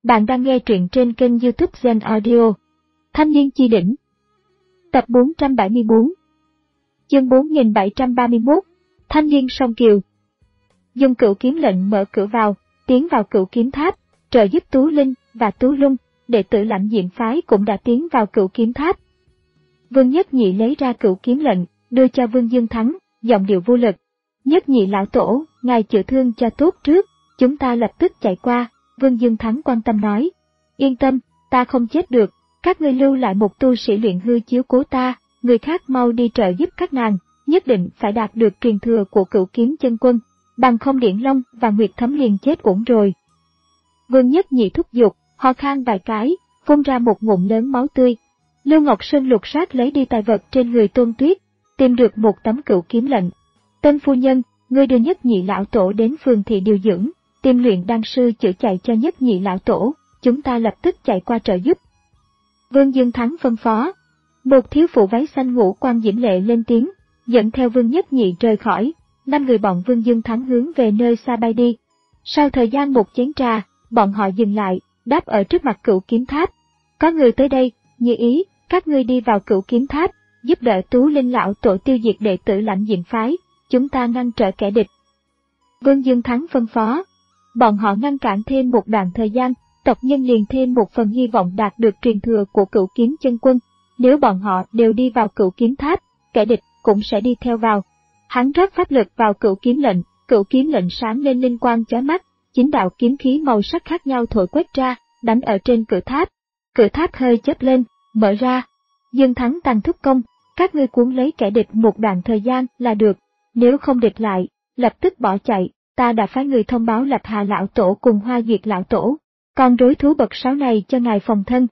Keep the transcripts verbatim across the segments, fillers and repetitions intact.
Bạn đang nghe truyện trên kênh YouTube Zen Audio. Thanh niên chi đỉnh. Tập bốn trăm bảy mươi tư. Chương bốn nghìn bảy trăm ba mươi mốt. Thanh niên song kiều. Dùng cửu kiếm lệnh mở cửa vào, tiến vào cửu kiếm tháp, trợ giúp Tú Linh và Tú Lung. Đệ tử Lãnh Diệm phái cũng đã tiến vào cửu kiếm tháp. Vương Nhất Nhị lấy ra cửu kiếm lệnh, đưa cho Vương Dương Thắng, giọng điệu vô lực. Nhất Nhị lão tổ, ngài chữa thương cho tốt trước, chúng ta lập tức chạy qua. Vương Dương Thắng quan tâm nói, yên tâm, ta không chết được, các ngươi lưu lại một tu sĩ luyện hư chiếu cố ta, người khác mau đi trợ giúp các nàng, nhất định phải đạt được truyền thừa của cửu kiếm chân quân, bằng không Điển Long và Nguyệt Thấm liền chết uổng rồi. Vương Nhất Nhị thúc giục, ho khan vài cái, phun ra một ngụm lớn máu tươi. Lưu Ngọc Sơn lục soát lấy đi tài vật trên người Tôn Tuyết, tìm được một tấm cửu kiếm lệnh. Tân phu nhân, ngươi đưa Nhất Nhị lão tổ đến phường thị điều dưỡng, tìm luyện đan sư chữa chạy cho Nhất Nhị lão tổ, chúng ta lập tức chạy qua trợ giúp. Vương Dương Thắng phân phó. Một thiếu phụ váy xanh ngũ quan diễm lệ lên tiếng, dẫn theo Vương Nhất Nhị rời khỏi. Năm người bọn Vương Dương Thắng hướng về nơi xa bay đi. Sau thời gian một chén trà, bọn họ dừng lại, đáp ở trước mặt cửu kiếm tháp. Có người tới đây, như ý, các ngươi đi vào cửu kiếm tháp, giúp đỡ Tú Linh lão tổ tiêu diệt đệ tử Lãnh Diệm phái, chúng ta ngăn trở kẻ địch. Vương Dương Thắng phân phó. Bọn họ ngăn cản thêm một đoạn thời gian, tộc nhân liền thêm một phần hy vọng đạt được truyền thừa của cửu kiếm chân quân. Nếu bọn họ đều đi vào cửu kiếm tháp, kẻ địch cũng sẽ đi theo vào. Hắn rót pháp lực vào cửu kiếm lệnh, cửu kiếm lệnh sáng lên linh quang chói mắt, chín đạo kiếm khí màu sắc khác nhau thổi quét ra, đánh ở trên cửa tháp. Cửa tháp hơi chớp lên, mở ra. Dương Thắng tăng thúc công, các ngươi cuốn lấy kẻ địch một đoạn thời gian là được, nếu không địch lại, lập tức bỏ chạy. Ta đã phái người thông báo Lập Hà lão tổ cùng Hoa Duyệt lão tổ, còn đối thú bậc sáu này cho ngài phòng thân.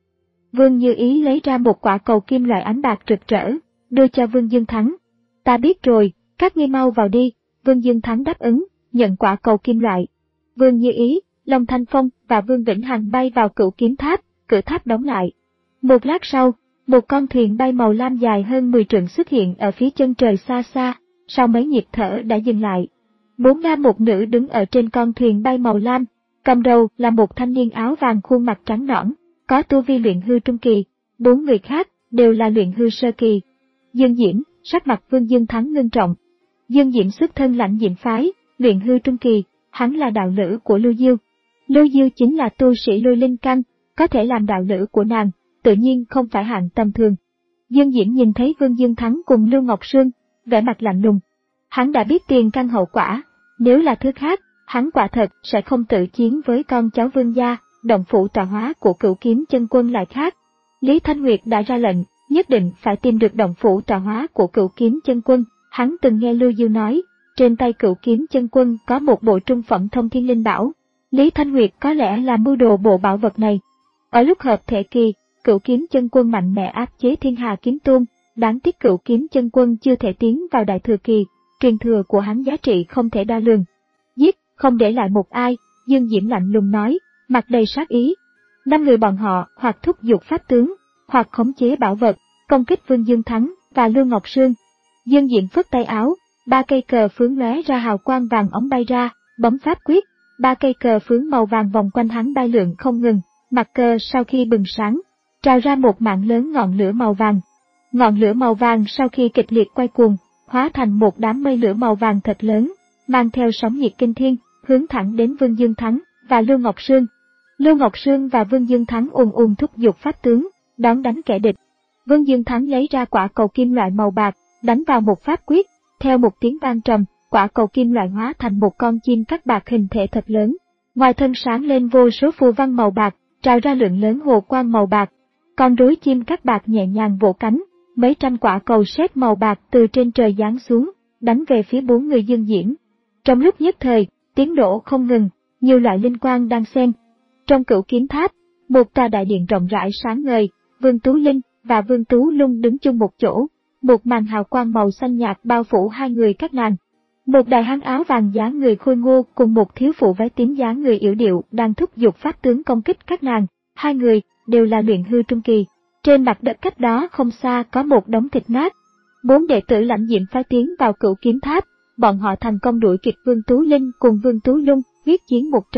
Vương Như Ý lấy ra một quả cầu kim loại ánh bạc rực rỡ, đưa cho Vương Dương Thắng. Ta biết rồi, các ngươi mau vào đi. Vương Dương Thắng đáp ứng, nhận quả cầu kim loại. Vương Như Ý, Long Thanh Phong và Vương Vĩnh Hằng bay vào cửu kiếm tháp, cửa tháp đóng lại. Một lát sau, một con thuyền bay màu lam dài hơn mười trượng xuất hiện ở phía chân trời xa xa, sau mấy nhịp thở đã dừng lại. Bốn nam một nữ đứng ở trên con thuyền bay màu lam, cầm đầu là một thanh niên áo vàng khuôn mặt trắng nõn, có tu vi luyện hư trung kỳ, bốn người khác đều là luyện hư sơ kỳ. Dương Diễm, sắc mặt Vương Dương Thắng ngưng trọng. Dương Diễm xuất thân Lãnh Diệm phái, luyện hư trung kỳ, hắn là đạo lữ của Lưu Diêu. Lưu Diêu chính là tu sĩ lôi linh căn, có thể làm đạo lữ của nàng, tự nhiên không phải hạng tầm thường. Dương Diễm nhìn thấy Vương Dương Thắng cùng Lưu Ngọc Sương, vẻ mặt lạnh lùng. Hắn đã biết tiền căn hậu quả. Nếu là thứ khác, hắn quả thật sẽ không tự chiến với con cháu Vương gia, động phủ tọa hóa của cửu kiếm chân quân lại khác. Lý Thanh Nguyệt đã ra lệnh, nhất định phải tìm được động phủ tọa hóa của cửu kiếm chân quân. Hắn từng nghe Lưu Diêu nói, trên tay cửu kiếm chân quân có một bộ trung phẩm thông thiên linh bảo. Lý Thanh Nguyệt có lẽ là mưu đồ bộ bảo vật này. Ở lúc hợp thể kỳ, cửu kiếm chân quân mạnh mẽ áp chế Thiên Hà kiếm tôn, đáng tiếc cửu kiếm chân quân chưa thể tiến vào đại thừa kỳ. Truyền thừa của hắn giá trị không thể đo lường. Giết, không để lại một ai, Dương Diễm lạnh lùng nói, mặt đầy sát ý. Năm người bọn họ hoặc thúc giục pháp tướng, hoặc khống chế bảo vật, công kích Vương Dương Thắng và Lưu Ngọc Sương. Dương Diễm phất tay áo, ba cây cờ phướng lóe ra hào quang vàng ống bay ra, bấm pháp quyết, ba cây cờ phướng màu vàng vòng quanh hắn bay lượn không ngừng, mặt cờ sau khi bừng sáng, trào ra một mạng lớn ngọn lửa màu vàng. Ngọn lửa màu vàng sau khi kịch liệt quay cuồng, hóa thành một đám mây lửa màu vàng thật lớn, mang theo sóng nhiệt kinh thiên, hướng thẳng đến Vương Dương Thắng và Lưu Ngọc Sương. Lưu Ngọc Sương và Vương Dương Thắng ùn ùn thúc giục pháp tướng, đón đánh kẻ địch. Vương Dương Thắng lấy ra quả cầu kim loại màu bạc, đánh vào một pháp quyết, theo một tiếng vang trầm, quả cầu kim loại hóa thành một con chim cắt bạc hình thể thật lớn. Ngoài thân sáng lên vô số phù văn màu bạc, trào ra lượng lớn hồ quang màu bạc. Con rối chim cắt bạc nhẹ nhàng vỗ cánh. Mấy trăm quả cầu sét màu bạc từ trên trời giáng xuống, đánh về phía bốn người Dương Diễm. Trong lúc nhất thời, tiếng nổ không ngừng, nhiều loại linh quang đang xen. Trong cửu kiếm tháp, một tòa đại điện rộng rãi sáng ngời, Vương Tú Linh và Vương Tú Lung đứng chung một chỗ, một màn hào quang màu xanh nhạt bao phủ hai người các nàng. Một đại hán áo vàng dáng người khôi ngô cùng một thiếu phụ váy tím dáng người yểu điệu đang thúc giục pháp tướng công kích các nàng, hai người đều là luyện hư trung kỳ. Trên mặt đất cách đó không xa có một đống thịt nát. Bốn đệ tử Lãnh Diệm phái tiến vào cửu kiếm tháp, bọn họ thành công đuổi kịp Vương Tú Linh cùng Vương Tú Lung, huyết chiến một trận,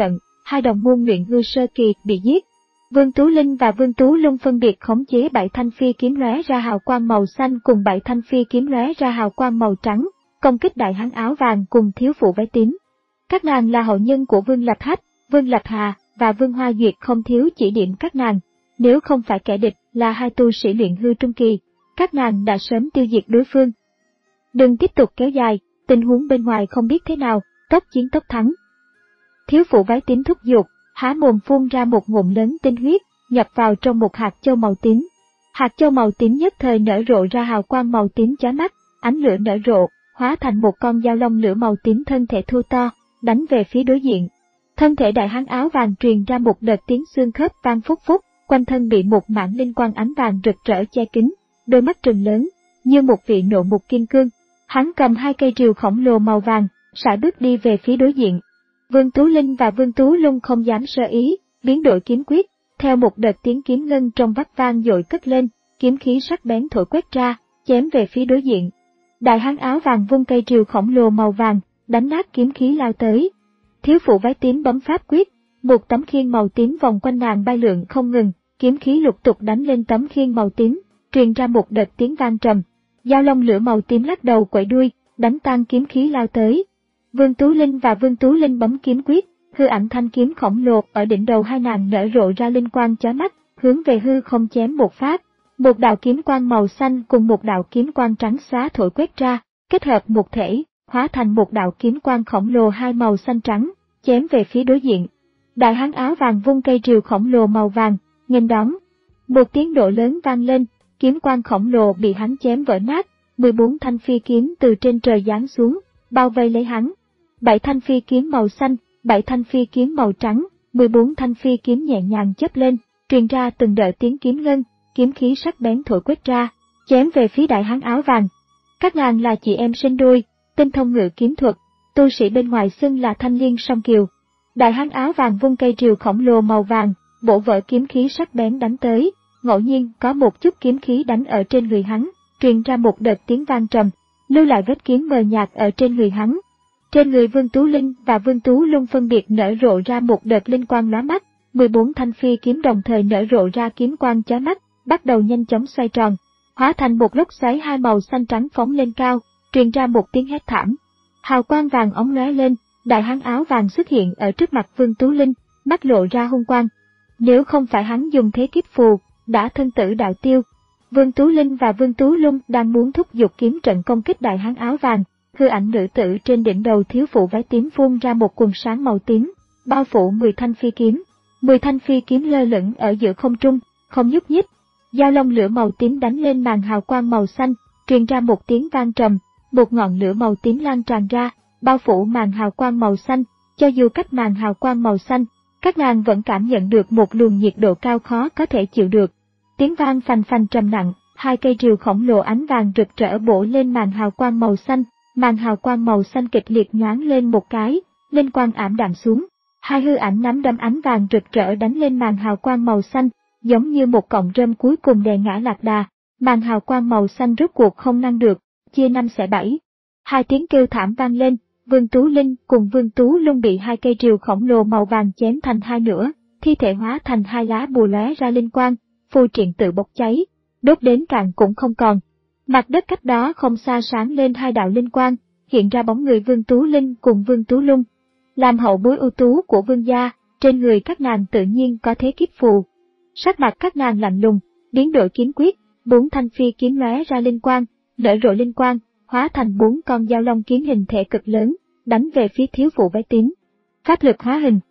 hai đồng môn luyện hư sơ kỳ bị giết. Vương Tú Linh và Vương Tú Lung phân biệt khống chế bảy thanh phi kiếm lóe ra hào quang màu xanh cùng bảy thanh phi kiếm lóe ra hào quang màu trắng, công kích đại hán áo vàng cùng thiếu phụ váy tím. Các nàng là hậu nhân của Vương Lập Hách, Vương Lập Hà và Vương Hoa Duyệt không thiếu chỉ điểm các nàng. Nếu không phải kẻ địch là hai tu sĩ luyện hư trung kỳ, các nàng đã sớm tiêu diệt đối phương. Đừng tiếp tục kéo dài, tình huống bên ngoài không biết thế nào, tốc chiến tốc thắng. Thiếu phụ váy tím thúc giục, há mồm phun ra một ngụm lớn tinh huyết, nhập vào trong một hạt châu màu tím. Hạt châu màu tím nhất thời nở rộ ra hào quang màu tím chói mắt, ánh lửa nở rộ, hóa thành một con dao long lửa màu tím thân thể thô to, đánh về phía đối diện. Thân thể đại hán áo vàng truyền ra một đợt tiếng xương khớp vang phúc phúc, quanh thân bị một mảng linh quang ánh vàng rực rỡ che kín, đôi mắt trừng lớn, như một vị nộ mục kim cương. Hắn cầm hai cây rìu khổng lồ màu vàng, sải bước đi về phía đối diện. Vương Tú Linh và Vương Tú Lung không dám sơ ý, biến đổi kiếm quyết, theo một đợt tiếng kiếm ngân trong vắt vang dội cất lên, kiếm khí sắc bén thổi quét ra, chém về phía đối diện. Đại hán áo vàng vung cây rìu khổng lồ màu vàng, đánh nát kiếm khí lao tới. Thiếu phụ váy tím bấm pháp quyết, một tấm khiên màu tím vòng quanh nàng bay lượn không ngừng, kiếm khí lục tục đánh lên tấm khiên màu tím, truyền ra một đợt tiếng vang trầm. Dao long lửa màu tím lắc đầu quẩy đuôi, đánh tan kiếm khí lao tới. Vương Tú Linh và Vương Tú Linh bấm kiếm quyết, hư ảnh thanh kiếm khổng lồ ở đỉnh đầu hai nàng nở rộ ra linh quang chói mắt, hướng về hư không chém một phát. Một đạo kiếm quang màu xanh cùng một đạo kiếm quang trắng xóa thổi quét ra, kết hợp một thể, hóa thành một đạo kiếm quang khổng lồ hai màu xanh trắng, chém về phía đối diện. Đại hán áo vàng vung cây rìu khổng lồ màu vàng, nghênh đón. Một tiếng nổ lớn vang lên, kiếm quang khổng lồ bị hắn chém vỡ nát, mười bốn thanh phi kiếm từ trên trời giáng xuống, bao vây lấy hắn. Bảy thanh phi kiếm màu xanh, bảy thanh phi kiếm màu trắng, mười bốn thanh phi kiếm nhẹ nhàng chớp lên, truyền ra từng đợt tiếng kiếm ngân, kiếm khí sắc bén thổi quét ra, chém về phía đại hán áo vàng. Các nàng là chị em sinh đôi, tinh thông ngự kiếm thuật, tu sĩ bên ngoài xưng là Thanh Liên Song Kiều. Đại hán áo vàng vung cây rìu khổng lồ màu vàng, bổ vỡ kiếm khí sắc bén đánh tới, ngẫu nhiên có một chút kiếm khí đánh ở trên người hắn, truyền ra một đợt tiếng vang trầm, lưu lại vết kiếm mờ nhạt ở trên người hắn. Trên người Vương Tú Linh và Vương Tú Lung phân biệt nở rộ ra một đợt linh quang lóa mắt, mười bốn thanh phi kiếm đồng thời nở rộ ra kiếm quang chói mắt, bắt đầu nhanh chóng xoay tròn, hóa thành một lốc xoáy hai màu xanh trắng phóng lên cao, truyền ra một tiếng hét thảm. Hào quang vàng óng lóe lên, đại hán áo vàng xuất hiện ở trước mặt Vương Tú Linh, mắt lộ ra hung quang. Nếu không phải hắn dùng thế kiếp phù, đã thân tử đạo tiêu. Vương Tú Linh và Vương Tú Lung đang muốn thúc giục kiếm trận công kích đại hán áo vàng, hư ảnh nữ tử trên đỉnh đầu thiếu phụ váy tím phun ra một quần sáng màu tím, bao phủ mười thanh phi kiếm. Mười thanh phi kiếm lơ lửng ở giữa không trung, không nhúc nhích. Dao long lửa màu tím đánh lên màn hào quang màu xanh, truyền ra một tiếng vang trầm, một ngọn lửa màu tím lan tràn ra, bao phủ màn hào quang màu xanh. Cho dù cách màn hào quang màu xanh, các nàng vẫn cảm nhận được một luồng nhiệt độ cao khó có thể chịu được. Tiếng vang phành phành trầm nặng, hai cây rìu khổng lồ ánh vàng rực rỡ bổ lên màn hào quang màu xanh, màn hào quang màu xanh kịch liệt nhoáng lên một cái, linh quang ảm đạm xuống. Hai hư ảnh nắm đấm ánh vàng rực rỡ đánh lên màn hào quang màu xanh, giống như một cọng rơm cuối cùng đè ngã lạc đà. Màn hào quang màu xanh rốt cuộc không ngăn được, chia năm xẻ bảy. Hai tiếng kêu thảm vang lên, Vương Tú Linh cùng Vương Tú Lung bị hai cây rìu khổng lồ màu vàng chém thành hai nửa, thi thể hóa thành hai lá bùa lóe ra linh quang, phù triện tự bốc cháy, đốt đến cạn cũng không còn. Mặt đất cách đó không xa sáng lên hai đạo linh quang, hiện ra bóng người Vương Tú Linh cùng Vương Tú Lung. Làm hậu bối ưu tú của Vương gia, trên người các nàng tự nhiên có thế kiếp phù. Sắc mặt các nàng lạnh lùng, biến đổi kiếm quyết, bốn thanh phi kiếm lóe ra linh quang, nở rộ linh quang, hóa thành bốn con dao long kiếm hình thể cực lớn, đánh về phía thiếu phụ váy tím. Pháp lực hóa hình.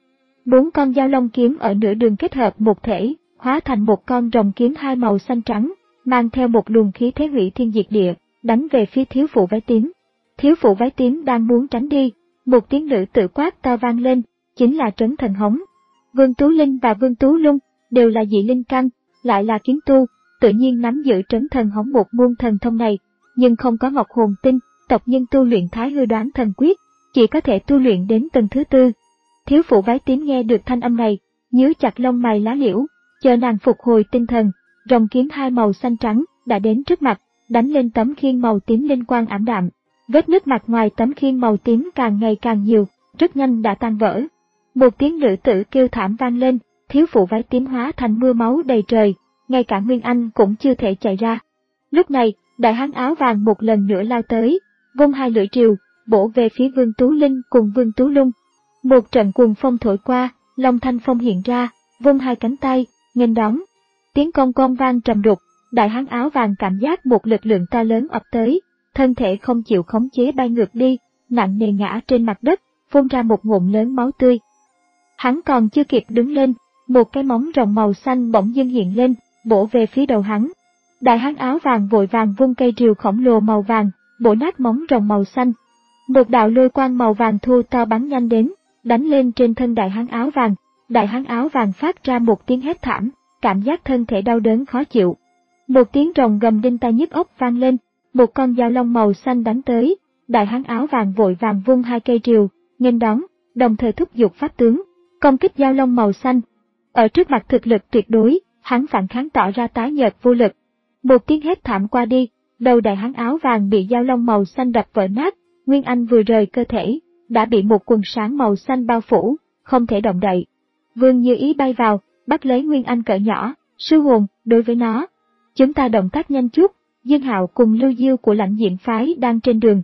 Bốn con dao long kiếm ở nửa đường kết hợp một thể, hóa thành một con rồng kiếm hai màu xanh trắng, mang theo một luồng khí thế hủy thiên diệt địa, đánh về phía thiếu phụ váy tím. Thiếu phụ váy tím đang muốn tránh đi, một tiếng nữ tự quát to vang lên, chính là Trấn Thần Hống. Vương Tú Linh và Vương Tú Lung đều là dị linh căn, lại là kiếm tu, tự nhiên nắm giữ Trấn Thần Hống một môn thần thông này, nhưng không có Ngọc Hồn Tinh, tộc nhân tu luyện Thái Hư Đoán Thần Quyết, chỉ có thể tu luyện đến tầng thứ tư. Thiếu phụ váy tím nghe được thanh âm này, nhíu chặt lông mày lá liễu, chờ nàng phục hồi tinh thần, rồng kiếm hai màu xanh trắng đã đến trước mặt, đánh lên tấm khiên màu tím linh quang ảm đạm. Vết nứt mặt ngoài tấm khiên màu tím càng ngày càng nhiều, rất nhanh đã tan vỡ. Một tiếng nữ tử kêu thảm vang lên, thiếu phụ váy tím hóa thành mưa máu đầy trời, ngay cả Nguyên Anh cũng chưa thể chạy ra. Lúc này, đại hán áo vàng một lần nữa lao tới, vung hai lưỡi rìu, bổ về phía Vương Tú Linh cùng Vương Tú Lung. Một trận cuồng phong thổi qua, Long Thanh Phong hiện ra, vung hai cánh tay, nghênh đón. Tiếng cong cong vang trầm đục, đại hán áo vàng cảm giác một lực lượng to lớn ập tới, thân thể không chịu khống chế bay ngược đi, nặng nề ngã trên mặt đất, phun ra một ngụm lớn máu tươi. Hắn còn chưa kịp đứng lên, một cái móng rồng màu xanh bỗng dưng hiện lên, bổ về phía đầu hắn. Đại hán áo vàng vội vàng vung cây rìu khổng lồ màu vàng, bổ nát móng rồng màu xanh. Một đạo lôi quang màu vàng thu to bắn nhanh đến, đánh lên trên thân đại hán áo vàng. Đại hán áo vàng phát ra một tiếng hét thảm, cảm giác thân thể đau đớn khó chịu. Một tiếng rồng gầm đinh tai nhức óc vang lên, một con dao long màu xanh đánh tới. Đại hán áo vàng vội vàng vung hai cây rìu, nghênh đón, đồng thời thúc giục pháp tướng, công kích dao long màu xanh. Ở trước mặt thực lực tuyệt đối, hắn phản kháng tỏ ra tái nhợt vô lực. Một tiếng hét thảm qua đi, đầu đại hán áo vàng bị dao long màu xanh đập vỡ nát, Nguyên Anh vừa rời cơ thể, đã bị một quần sáng màu xanh bao phủ, không thể động đậy. Vương Như Ý bay vào, bắt lấy Nguyên Anh cỡ nhỏ, sư hồn, đối với nó. Chúng ta động tác nhanh chút, Dương Hạo cùng Lưu Diêu của Lãnh Diệm phái đang trên đường.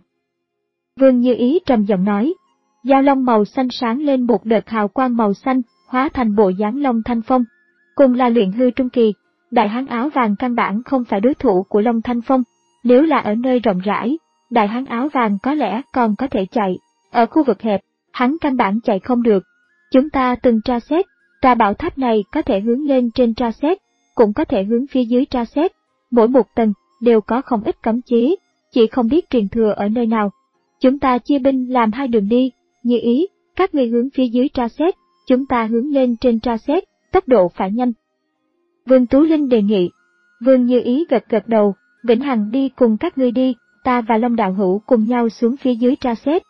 Vương Như Ý trầm giọng nói, dao long màu xanh sáng lên một đợt hào quang màu xanh, hóa thành bộ dáng Long Thanh Phong. Cùng là luyện hư trung kỳ, đại hán áo vàng căn bản không phải đối thủ của Long Thanh Phong. Nếu là ở nơi rộng rãi, đại hán áo vàng có lẽ còn có thể chạy. Ở khu vực hẹp, hắn căn bản chạy không được. Chúng ta từng tra xét, tà bảo tháp này có thể hướng lên trên tra xét, cũng có thể hướng phía dưới tra xét. Mỗi một tầng đều có không ít cấm chế, chỉ không biết truyền thừa ở nơi nào. Chúng ta chia binh làm hai đường đi, Như Ý, các ngươi hướng phía dưới tra xét, chúng ta hướng lên trên tra xét, tốc độ phải nhanh. Vương Tú Linh đề nghị. Vương Như Ý gật gật đầu, Vĩnh Hằng đi cùng các ngươi đi, ta và Long Đạo Hữu cùng nhau xuống phía dưới tra xét.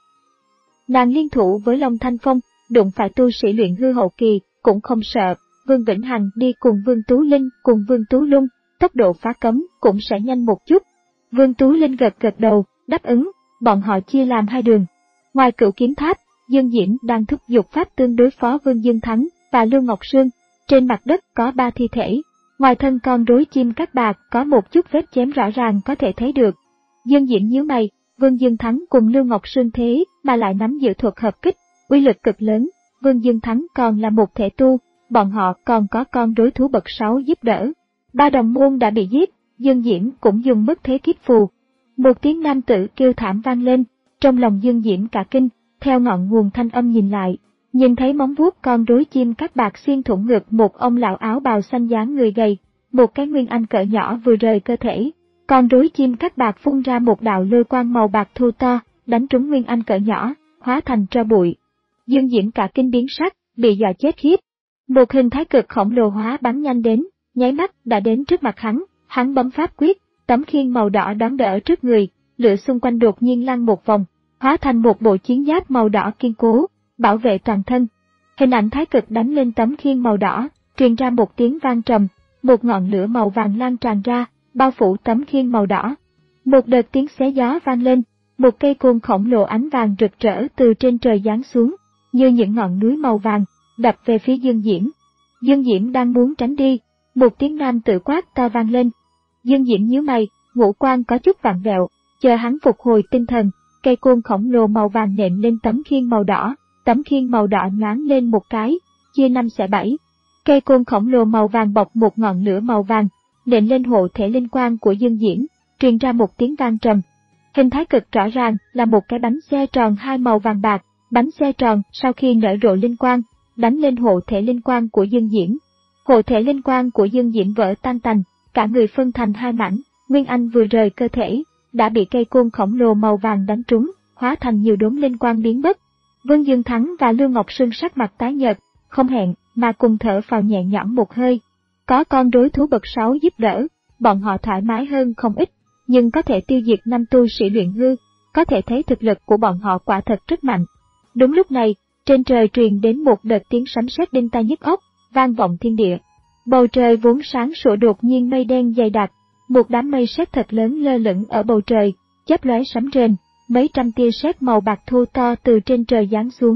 Nàng liên thủ với Long Thanh Phong, đụng phải tu sĩ luyện hư hậu kỳ, cũng không sợ. Vương Vĩnh Hằng đi cùng Vương Tú Linh cùng Vương Tú Lung, tốc độ phá cấm cũng sẽ nhanh một chút. Vương Tú Linh gật gật đầu, đáp ứng, bọn họ chia làm hai đường. Ngoài Cửu Kiếm Tháp, Dương Diễm đang thúc giục pháp tương đối phó Vương Dương Thắng và Lưu Ngọc Sương. Trên mặt đất có ba thi thể, ngoài thân con rối chim cát bạc có một chút vết chém rõ ràng có thể thấy được. Dương Diễm nhíu mày, Vương Dương Thắng cùng Lưu Ngọc Sương thế mà lại nắm giữ thuật hợp kích, uy lực cực lớn. Vương Dương Thắng còn là một thể tu, bọn họ còn có con đối thú bậc sáu giúp đỡ. Ba đồng môn đã bị giết, Dương Diễm cũng dùng mất thế kiếp phù. Một tiếng nam tử kêu thảm vang lên, trong lòng Dương Diễm cả kinh, theo ngọn nguồn thanh âm nhìn lại, nhìn thấy móng vuốt con rối chim cát bạc xuyên thủng ngực một ông lão áo bào xanh dáng người gầy, một cái Nguyên Anh cỡ nhỏ vừa rời cơ thể. Con rối chim cát bạc phun ra một đạo lôi quang màu bạc thu to, đánh trúng Nguyên Anh cỡ nhỏ, hóa thành tro bụi. Dương Diễm cả kinh biến sắc, bị dọa chết khiếp. Một hình thái cực khổng lồ hóa bắn nhanh đến, nháy mắt đã đến trước mặt hắn, hắn bấm pháp quyết, tấm khiên màu đỏ đón đỡ trước người, lửa xung quanh đột nhiên lăn một vòng, hóa thành một bộ chiến giáp màu đỏ kiên cố, bảo vệ toàn thân. Hình ảnh thái cực đánh lên tấm khiên màu đỏ, truyền ra một tiếng vang trầm, một ngọn lửa màu vàng lan tràn ra, bao phủ tấm khiên màu đỏ. Một đợt tiếng xé gió vang lên, một cây côn khổng lồ ánh vàng rực rỡ từ trên trời giáng xuống, như những ngọn núi màu vàng, đập về phía Dương Diễm. Dương Diễm đang muốn tránh đi, một tiếng nam tử quát to vang lên. Dương Diễm nhíu mày, ngũ quan có chút vặn vẹo, chờ hắn phục hồi tinh thần, cây côn khổng lồ màu vàng nện lên tấm khiên màu đỏ, tấm khiên màu đỏ nhoáng lên một cái, chia năm xẻ bảy. Cây côn khổng lồ màu vàng bọc một ngọn lửa màu vàng, nện lên hộ thể linh quang của Dương Diễm, truyền ra một tiếng vang trầm. Hình thái cực rõ ràng là một cái bánh xe tròn hai màu vàng bạc, bánh xe tròn sau khi nở rộ linh quang, đánh lên hộ thể linh quang của Dương Diễm. Hộ thể linh quang của Dương Diễm vỡ tan tành, cả người phân thành hai mảnh, Nguyên Anh vừa rời cơ thể, đã bị cây côn khổng lồ màu vàng đánh trúng, hóa thành nhiều đốm linh quang biến mất. Vương Dương Thắng và Lưu Ngọc Sương sắc mặt tái nhợt, không hẹn mà cùng thở phào nhẹ nhõm một hơi. Có con rối thú bậc sáu giúp đỡ, bọn họ thoải mái hơn không ít, nhưng có thể tiêu diệt năm tu sĩ luyện hư, có thể thấy thực lực của bọn họ quả thật rất mạnh. Đúng lúc này, trên trời truyền đến một đợt tiếng sấm sét đinh tai nhức óc, vang vọng thiên địa. Bầu trời vốn sáng sủa đột nhiên mây đen dày đặc, một đám mây sét thật lớn lơ lửng ở bầu trời, chớp lóe sấm rền, mấy trăm tia sét màu bạc thô to từ trên trời giáng xuống,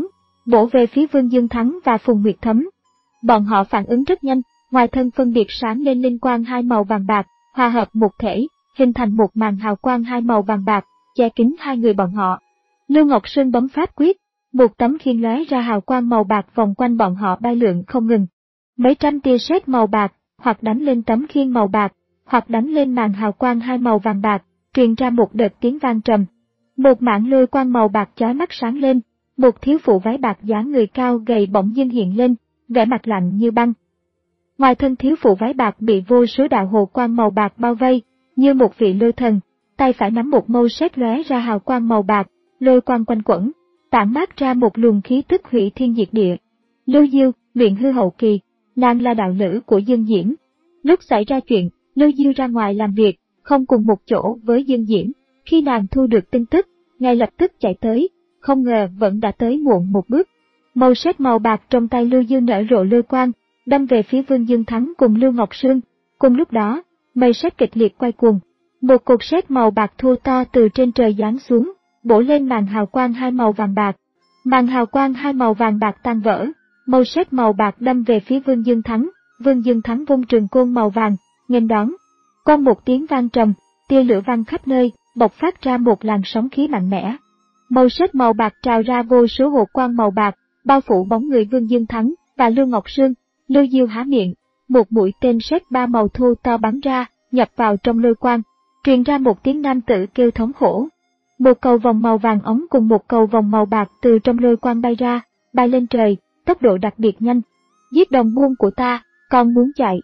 bổ về phía Vương Dương Thắng và Phùng Nguyệt Thấm. Bọn họ phản ứng rất nhanh, ngoài thân phân biệt sáng lên linh quang hai màu vàng bạc, hòa hợp một thể, hình thành một màn hào quang hai màu vàng bạc, che kín hai người bọn họ. Lưu Ngọc Sơn bấm pháp quyết, một tấm khiên lóe ra hào quang màu bạc vòng quanh bọn họ bay lượn không ngừng. Mấy trăm tia sét màu bạc, hoặc đánh lên tấm khiên màu bạc, hoặc đánh lên màn hào quang hai màu vàng bạc, truyền ra một đợt tiếng vang trầm. Một mảng lôi quang màu bạc chói mắt sáng lên, một thiếu phụ váy bạc dáng người cao gầy bỗng dưng hiện lên, vẻ mặt lạnh như băng. Ngoài thân thiếu phụ váy bạc bị vô số đạo hồ quang màu bạc bao vây, như một vị lôi thần, tay phải nắm một mâu sét lóe ra hào quang màu bạc, lôi quang quanh quẩn, tản mát ra một luồng khí tức hủy thiên diệt địa. Lưu Diêu, luyện hư hậu kỳ, nàng là đạo lữ của Dương Diễm. Lúc xảy ra chuyện, Lưu Diêu ra ngoài làm việc, không cùng một chỗ với Dương Diễm. Khi nàng thu được tin tức, ngay lập tức chạy tới, không ngờ vẫn đã tới muộn một bước. Mâu sét màu bạc trong tay Lưu Diêu nở rộ lôi quang, đâm về phía Vương Dương Thắng cùng Lưu Ngọc Sương. Cùng lúc đó, mây sét kịch liệt quay cuồng, một cột sét màu bạc thô to từ trên trời giáng xuống, bổ lên màn hào quang hai màu vàng bạc. Màn hào quang hai màu vàng bạc tan vỡ, mâu sét màu bạc đâm về phía Vương Dương Thắng. Vương Dương Thắng vung trường côn màu vàng, nghênh đón. Con một tiếng vang trầm, tia lửa văng khắp nơi, bộc phát ra một làn sóng khí mạnh mẽ. Mâu sét màu bạc trào ra vô số hồ quang màu bạc, bao phủ bóng người Vương Dương Thắng và Lưu Ngọc Sương. Lưu Diêu há miệng, một mũi tên sét ba màu thô to bắn ra, nhập vào trong lôi quang, truyền ra một tiếng nam tử kêu thống khổ. Một cầu vòng màu vàng ống cùng một cầu vòng màu bạc từ trong lôi quang bay ra, bay lên trời, tốc độ đặc biệt nhanh. Giết đồng môn của ta, con muốn chạy.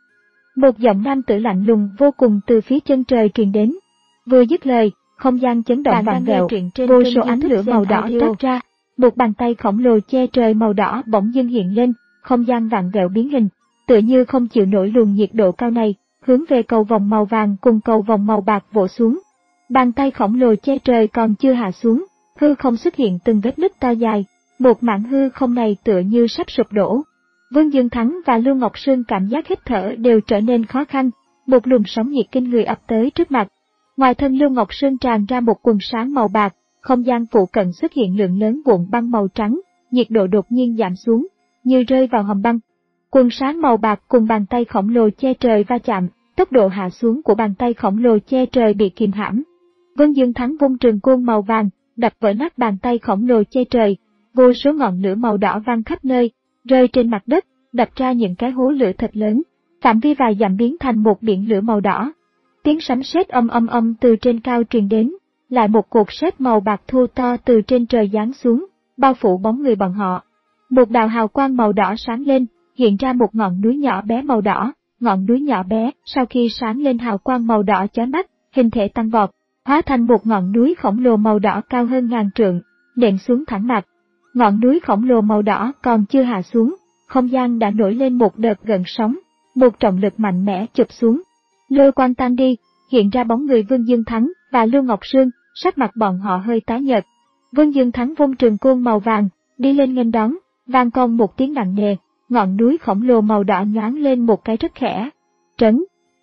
Một giọng nam tử lạnh lùng vô cùng từ phía chân trời truyền đến. Vừa dứt lời, không gian chấn động vặn vẹo, vô số ánh lửa màu đỏ toát ra, một bàn tay khổng lồ che trời màu đỏ bỗng dưng hiện lên, không gian vặn vẹo biến hình, tựa như không chịu nổi luồng nhiệt độ cao này, hướng về cầu vòng màu vàng cùng cầu vòng màu bạc vỗ xuống. Bàn tay khổng lồ che trời còn chưa hạ xuống, hư không xuất hiện từng vết nứt to dài, một mảng hư không này tựa như sắp sụp đổ. Vương Dương Thắng và Lưu Ngọc Sương cảm giác hít thở đều trở nên khó khăn, một luồng sóng nhiệt kinh người ập tới trước mặt. Ngoài thân Lưu Ngọc Sương tràn ra một quần sáng màu bạc, không gian phụ cận xuất hiện lượng lớn vụn băng màu trắng, nhiệt độ đột nhiên giảm xuống, như rơi vào hầm băng. Quần sáng màu bạc cùng bàn tay khổng lồ che trời va chạm, tốc độ hạ xuống của bàn tay khổng lồ che trời bị kìm hãm. Vương Dương Thắng vung trường côn màu vàng, đập vỡ nát bàn tay khổng lồ che trời, vô số ngọn lửa màu đỏ văng khắp nơi, rơi trên mặt đất, đập ra những cái hố lửa thật lớn, phạm vi vài dặm biến thành một biển lửa màu đỏ. Tiếng sấm sét âm âm âm từ trên cao truyền đến, lại một cột sét màu bạc thô to từ trên trời giáng xuống, bao phủ bóng người bọn họ. Một đạo hào quang màu đỏ sáng lên, hiện ra một ngọn núi nhỏ bé màu đỏ. Ngọn núi nhỏ bé sau khi sáng lên hào quang màu đỏ chói mắt, hình thể tăng vọt, hóa thành một ngọn núi khổng lồ màu đỏ cao hơn ngàn trượng, nện xuống thẳng mặt. Ngọn núi khổng lồ màu đỏ còn chưa hạ xuống, không gian đã nổi lên một đợt gợn sóng, một trọng lực mạnh mẽ chụp xuống. Lôi quang tan đi, hiện ra bóng người Vương Dương Thắng và Lưu Ngọc Sương, sắc mặt bọn họ hơi tái nhợt. Vương Dương Thắng vung trường côn màu vàng, đi lên nghênh đón, vang cong một tiếng nặng nề, ngọn núi khổng lồ màu đỏ nhoáng lên một cái rất khẽ. Trấn.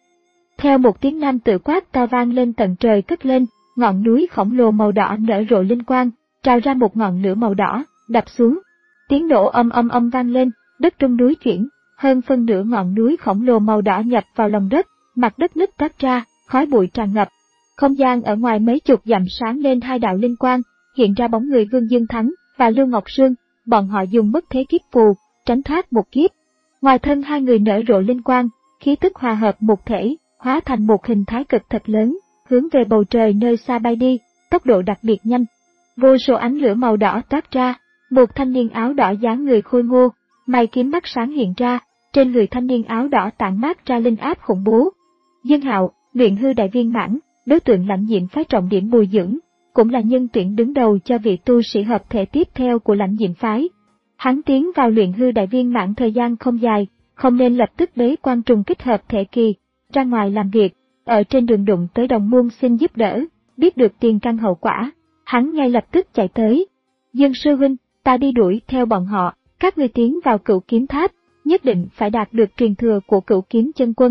Theo một tiếng nam tự quát to vang lên tận trời cất lên, ngọn núi khổng lồ màu đỏ nở rộ linh quang, trào ra một ngọn lửa màu đỏ, đập xuống. Tiếng nổ âm âm âm vang lên, đất trong núi chuyển, hơn phân nửa ngọn núi khổng lồ màu đỏ nhập vào lòng đất, mặt đất nứt toát ra, khói bụi tràn ngập. Không gian ở ngoài mấy chục dặm sáng lên hai đạo linh quang, hiện ra bóng người Vương Dương Thắng và Lưu Ngọc Sương, bọn họ dùng mất thế kiếp phù, tránh thoát một kiếp. Ngoài thân hai người nở rộ linh quang, khí tức hòa hợp một thể, hóa thành một hình thái cực thật lớn, hướng về bầu trời nơi xa bay đi, tốc độ đặc biệt nhanh. Vô số ánh lửa màu đỏ toát ra, một thanh niên áo đỏ dáng người khôi ngô, mày kiếm mắt sáng hiện ra, trên người thanh niên áo đỏ tản mát ra linh áp khủng bố. Dương Hạo, luyện hư đại viên mãn, đối tượng lãnh diệm phái trọng điểm bồi dưỡng, cũng là nhân tuyển đứng đầu cho vị tu sĩ hợp thể tiếp theo của lãnh diệm phái. Hắn tiến vào luyện hư đại viên mãn thời gian không dài, không nên lập tức bế quan trùng kích hợp thể kỳ, ra ngoài làm việc, ở trên đường đụng tới đồng môn xin giúp đỡ, biết được tiền căn hậu quả, hắn ngay lập tức chạy tới. Dương sư huynh, ta đi đuổi theo bọn họ, các ngươi tiến vào Cửu Kiếm Tháp, nhất định phải đạt được truyền thừa của Cửu Kiếm chân quân.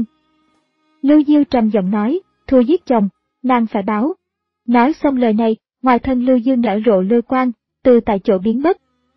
Lưu Diêu trầm giọng nói, thua giết chồng, nàng phải báo. Nói xong lời này, ngoài thân Lưu Diêu nở rộ lôi quang, từ tại chỗ biến mất.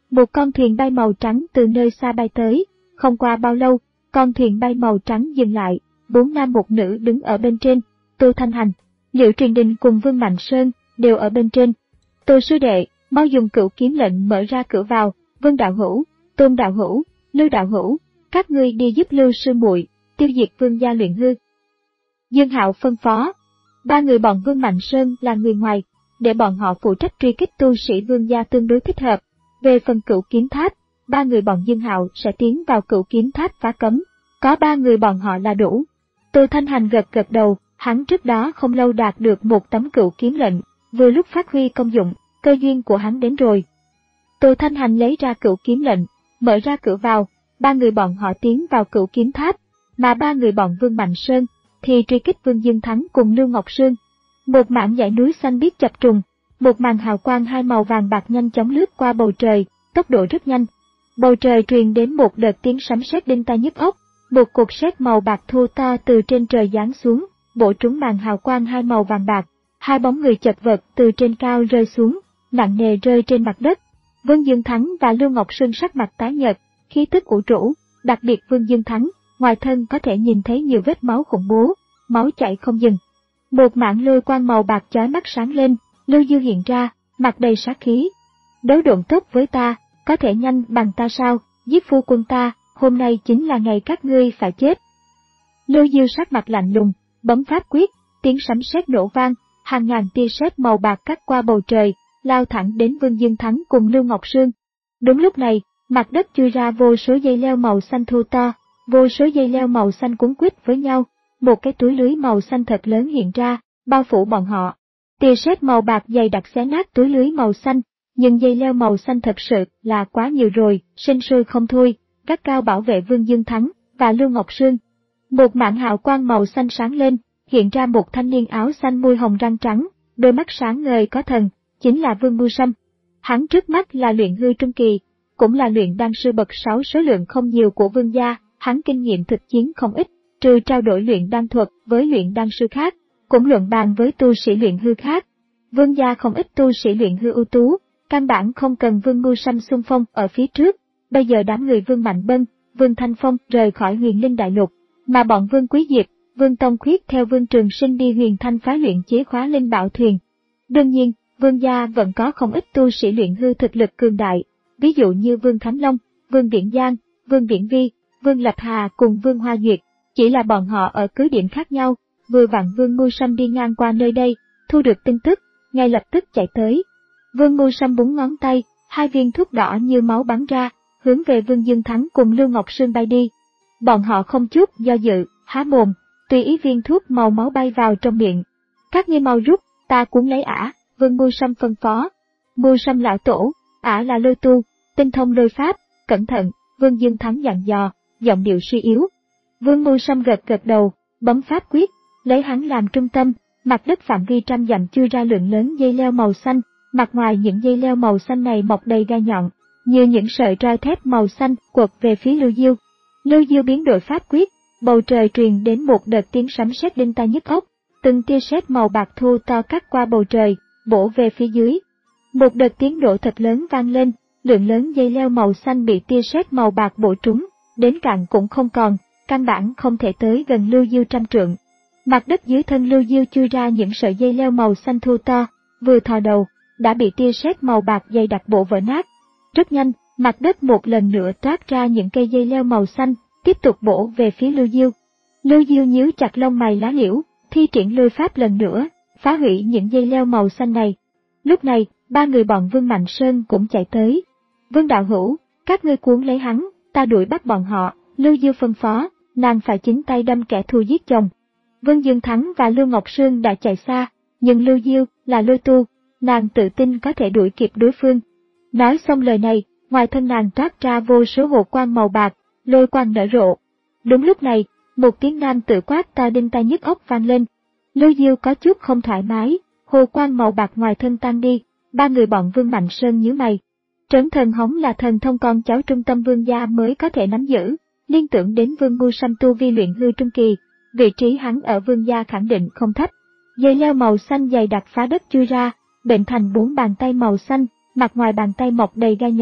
Một con thuyền bay màu trắng từ nơi xa bay tới, không qua bao lâu, con thuyền bay màu trắng dừng lại, bốn nam một nữ đứng ở bên trên, Tô Thanh Hành, Liễu Truyền Đình cùng Vương Mạnh Sơn đều ở bên trên. Tô sư đệ, mau dùng cửu kiếm lệnh mở ra cửa vào, Vương đạo hữu, Tôn đạo hữu, Lưu đạo hữu, các ngươi đi giúp Lưu sư muội tiêu diệt Vương gia luyện hư. Dương Hạo phân phó, ba người bọn Vương Mạnh Sơn là người ngoài, để bọn họ phụ trách truy kích tu sĩ Vương gia tương đối thích hợp. Về phần cửu kiếm tháp, ba người bọn Dương Hạo sẽ tiến vào cửu kiếm tháp phá cấm, có ba người bọn họ là đủ. Tô Thanh Hành gật gật đầu, hắn trước đó không lâu đạt được một tấm cửu kiếm lệnh, vừa lúc phát huy công dụng, cơ duyên của hắn đến rồi. Tô Thanh Hành lấy ra cửu kiếm lệnh, mở ra cửa vào, ba người bọn họ tiến vào cửu kiếm tháp, mà ba người bọn Vương Mạnh Sơn thì truy kích Vương Dương Thắng cùng Lưu Ngọc Sương. Một mảng dãy núi xanh biếc chập trùng, một màn hào quang hai màu vàng bạc nhanh chóng lướt qua bầu trời, tốc độ rất nhanh. Bầu trời truyền đến một đợt tiếng sấm sét đinh tai nhức óc, một cột sét màu bạc thô to từ trên trời giáng xuống, bổ trúng màn hào quang hai màu vàng bạc. Hai bóng người chật vật từ trên cao rơi xuống, nặng nề rơi trên mặt đất. Vương Dương Thắng và Lưu Ngọc Sương sắc mặt tái nhợt, khí tức ủ rũ, đặc biệt Vương Dương Thắng, ngoài thân có thể nhìn thấy nhiều vết máu khủng bố, máu chảy không dừng. Một mảng lôi quang màu bạc chói mắt sáng lên, Lưu Dư hiện ra, mặt đầy sát khí. Đấu độn tốc với ta, có thể nhanh bằng ta sao, giết phu quân ta, hôm nay chính là ngày các ngươi phải chết. Lưu Dư sắc mặt lạnh lùng, bấm pháp quyết, tiếng sấm sét nổ vang, hàng ngàn tia sét màu bạc cắt qua bầu trời, lao thẳng đến Vương Dương Thắng cùng Lưu Ngọc Sương. Đúng lúc này, mặt đất chui ra vô số dây leo màu xanh thô to, vô số dây leo màu xanh cuốn quýt với nhau, một cái túi lưới màu xanh thật lớn hiện ra, bao phủ bọn họ. Tia sét màu bạc dày đặc xé nát túi lưới màu xanh, nhưng dây leo màu xanh thật sự là quá nhiều rồi, sinh sôi không thôi, gắt cao bảo vệ Vương Dương Thắng và Lưu Ngọc Sương. Một mảng hào quang màu xanh sáng lên, hiện ra một thanh niên áo xanh môi hồng răng trắng, đôi mắt sáng ngời có thần, chính là Vương Mưu Sâm. Hắn trước mắt là luyện hư trung kỳ, cũng là luyện đan sư bậc sáu số lượng không nhiều của Vương gia, hắn kinh nghiệm thực chiến không ít, trừ trao đổi luyện đan thuật với luyện đan sư khác, cũng luận bàn với tu sĩ luyện hư khác. Vương gia không ít tu sĩ luyện hư ưu tú, căn bản không cần Vương Mưu Sâm xung phong ở phía trước. Bây giờ đám người Vương Mạnh Bân, Vương Thanh Phong rời khỏi Huyền Linh Đại Lục, mà bọn Vương Quý Diệp, Vương Tông Khuyết theo Vương Trường Sinh đi Huyền Thanh phái luyện chế khóa linh bảo thuyền. Đương nhiên, Vương gia vẫn có không ít tu sĩ luyện hư thực lực cường đại, ví dụ như Vương Khánh Long, Vương Viễn Giang, Vương Viễn Vi, Vương Lập Hà cùng Vương Hoa Duyệt, chỉ là bọn họ ở cứ điểm khác nhau. Vừa vặn Vương Mưu Sâm đi ngang qua nơi đây, thu được tin tức, ngay lập tức chạy tới. Vương Mưu Sâm búng ngón tay, hai viên thuốc đỏ như máu bắn ra, hướng về Vương Dương Thắng cùng Lưu Ngọc Sương bay đi. Bọn họ không chút do dự, há mồm, tùy ý viên thuốc màu máu bay vào trong miệng. Các ngươi mau rút, ta cuốn lấy ả, Vương Mưu Sâm phân phó. Mưu Sâm lão tổ, ả là lôi tu, tinh thông lôi pháp, cẩn thận, Vương Dương Thắng dặn dò, giọng điệu suy yếu. Vương Mưu Sâm gật gật đầu, bấm pháp quyết, lấy hắn làm trung tâm, mặt đất phạm vi trăm dặm chui ra lượng lớn dây leo màu xanh, mặt ngoài những dây leo màu xanh này mọc đầy gai nhọn, như những sợi roi thép màu xanh quật về phía Lưu Diêu. Lưu Diêu biến đổi pháp quyết, bầu trời truyền đến một đợt tiếng sấm sét đinh tai nhức óc, từng tia sét màu bạc thô to cắt qua bầu trời, bổ về phía dưới. Một đợt tiếng nổ thật lớn vang lên, lượng lớn dây leo màu xanh bị tia sét màu bạc bổ trúng, đến cạn cũng không còn, căn bản không thể tới gần Lưu Diêu trăm trượng. Mặt đất dưới thân Lưu Diêu chui ra những sợi dây leo màu xanh thô to, vừa thò đầu, đã bị tia sét màu bạc dày đặc bổ vỡ nát. Rất nhanh, mặt đất một lần nữa toát ra những cây dây leo màu xanh, tiếp tục bổ về phía Lưu Diêu. Lưu Diêu nhíu chặt lông mày lá liễu, thi triển lôi pháp lần nữa, phá hủy những dây leo màu xanh này. Lúc này, ba người bọn Vương Mạnh Sơn cũng chạy tới. Vương đạo hữu, các ngươi cuốn lấy hắn, ta đuổi bắt bọn họ. Lưu Diêu phân phó, nàng phải chính tay đâm kẻ thù giết chồng. Vương Dương Thắng và Lưu Ngọc Sương đã chạy xa, nhưng Lưu Diêu là lôi tu, nàng tự tin có thể đuổi kịp đối phương. Nói xong lời này, ngoài thân nàng toát ra vô số hồ quang màu bạc, lôi quang nở rộ. Đúng lúc này, một tiếng nam tự quát to đinh tai nhức óc vang lên. Lưu Diêu có chút không thoải mái, hồ quang màu bạc ngoài thân tan đi, ba người bọn Vương Mạnh Sơn nhíu mày. Trấn thần hống là thần thông con cháu trung tâm vương gia mới có thể nắm giữ, liên tưởng đến Vương Mưu Sâm tu vi luyện hư trung kỳ, vị trí hắn ở vương gia khẳng định không thấp. Dây leo màu xanh dày đặc phá đất chui ra, bệnh thành bốn bàn tay màu xanh, mặt ngoài bàn tay mọc đầy gai nhọn,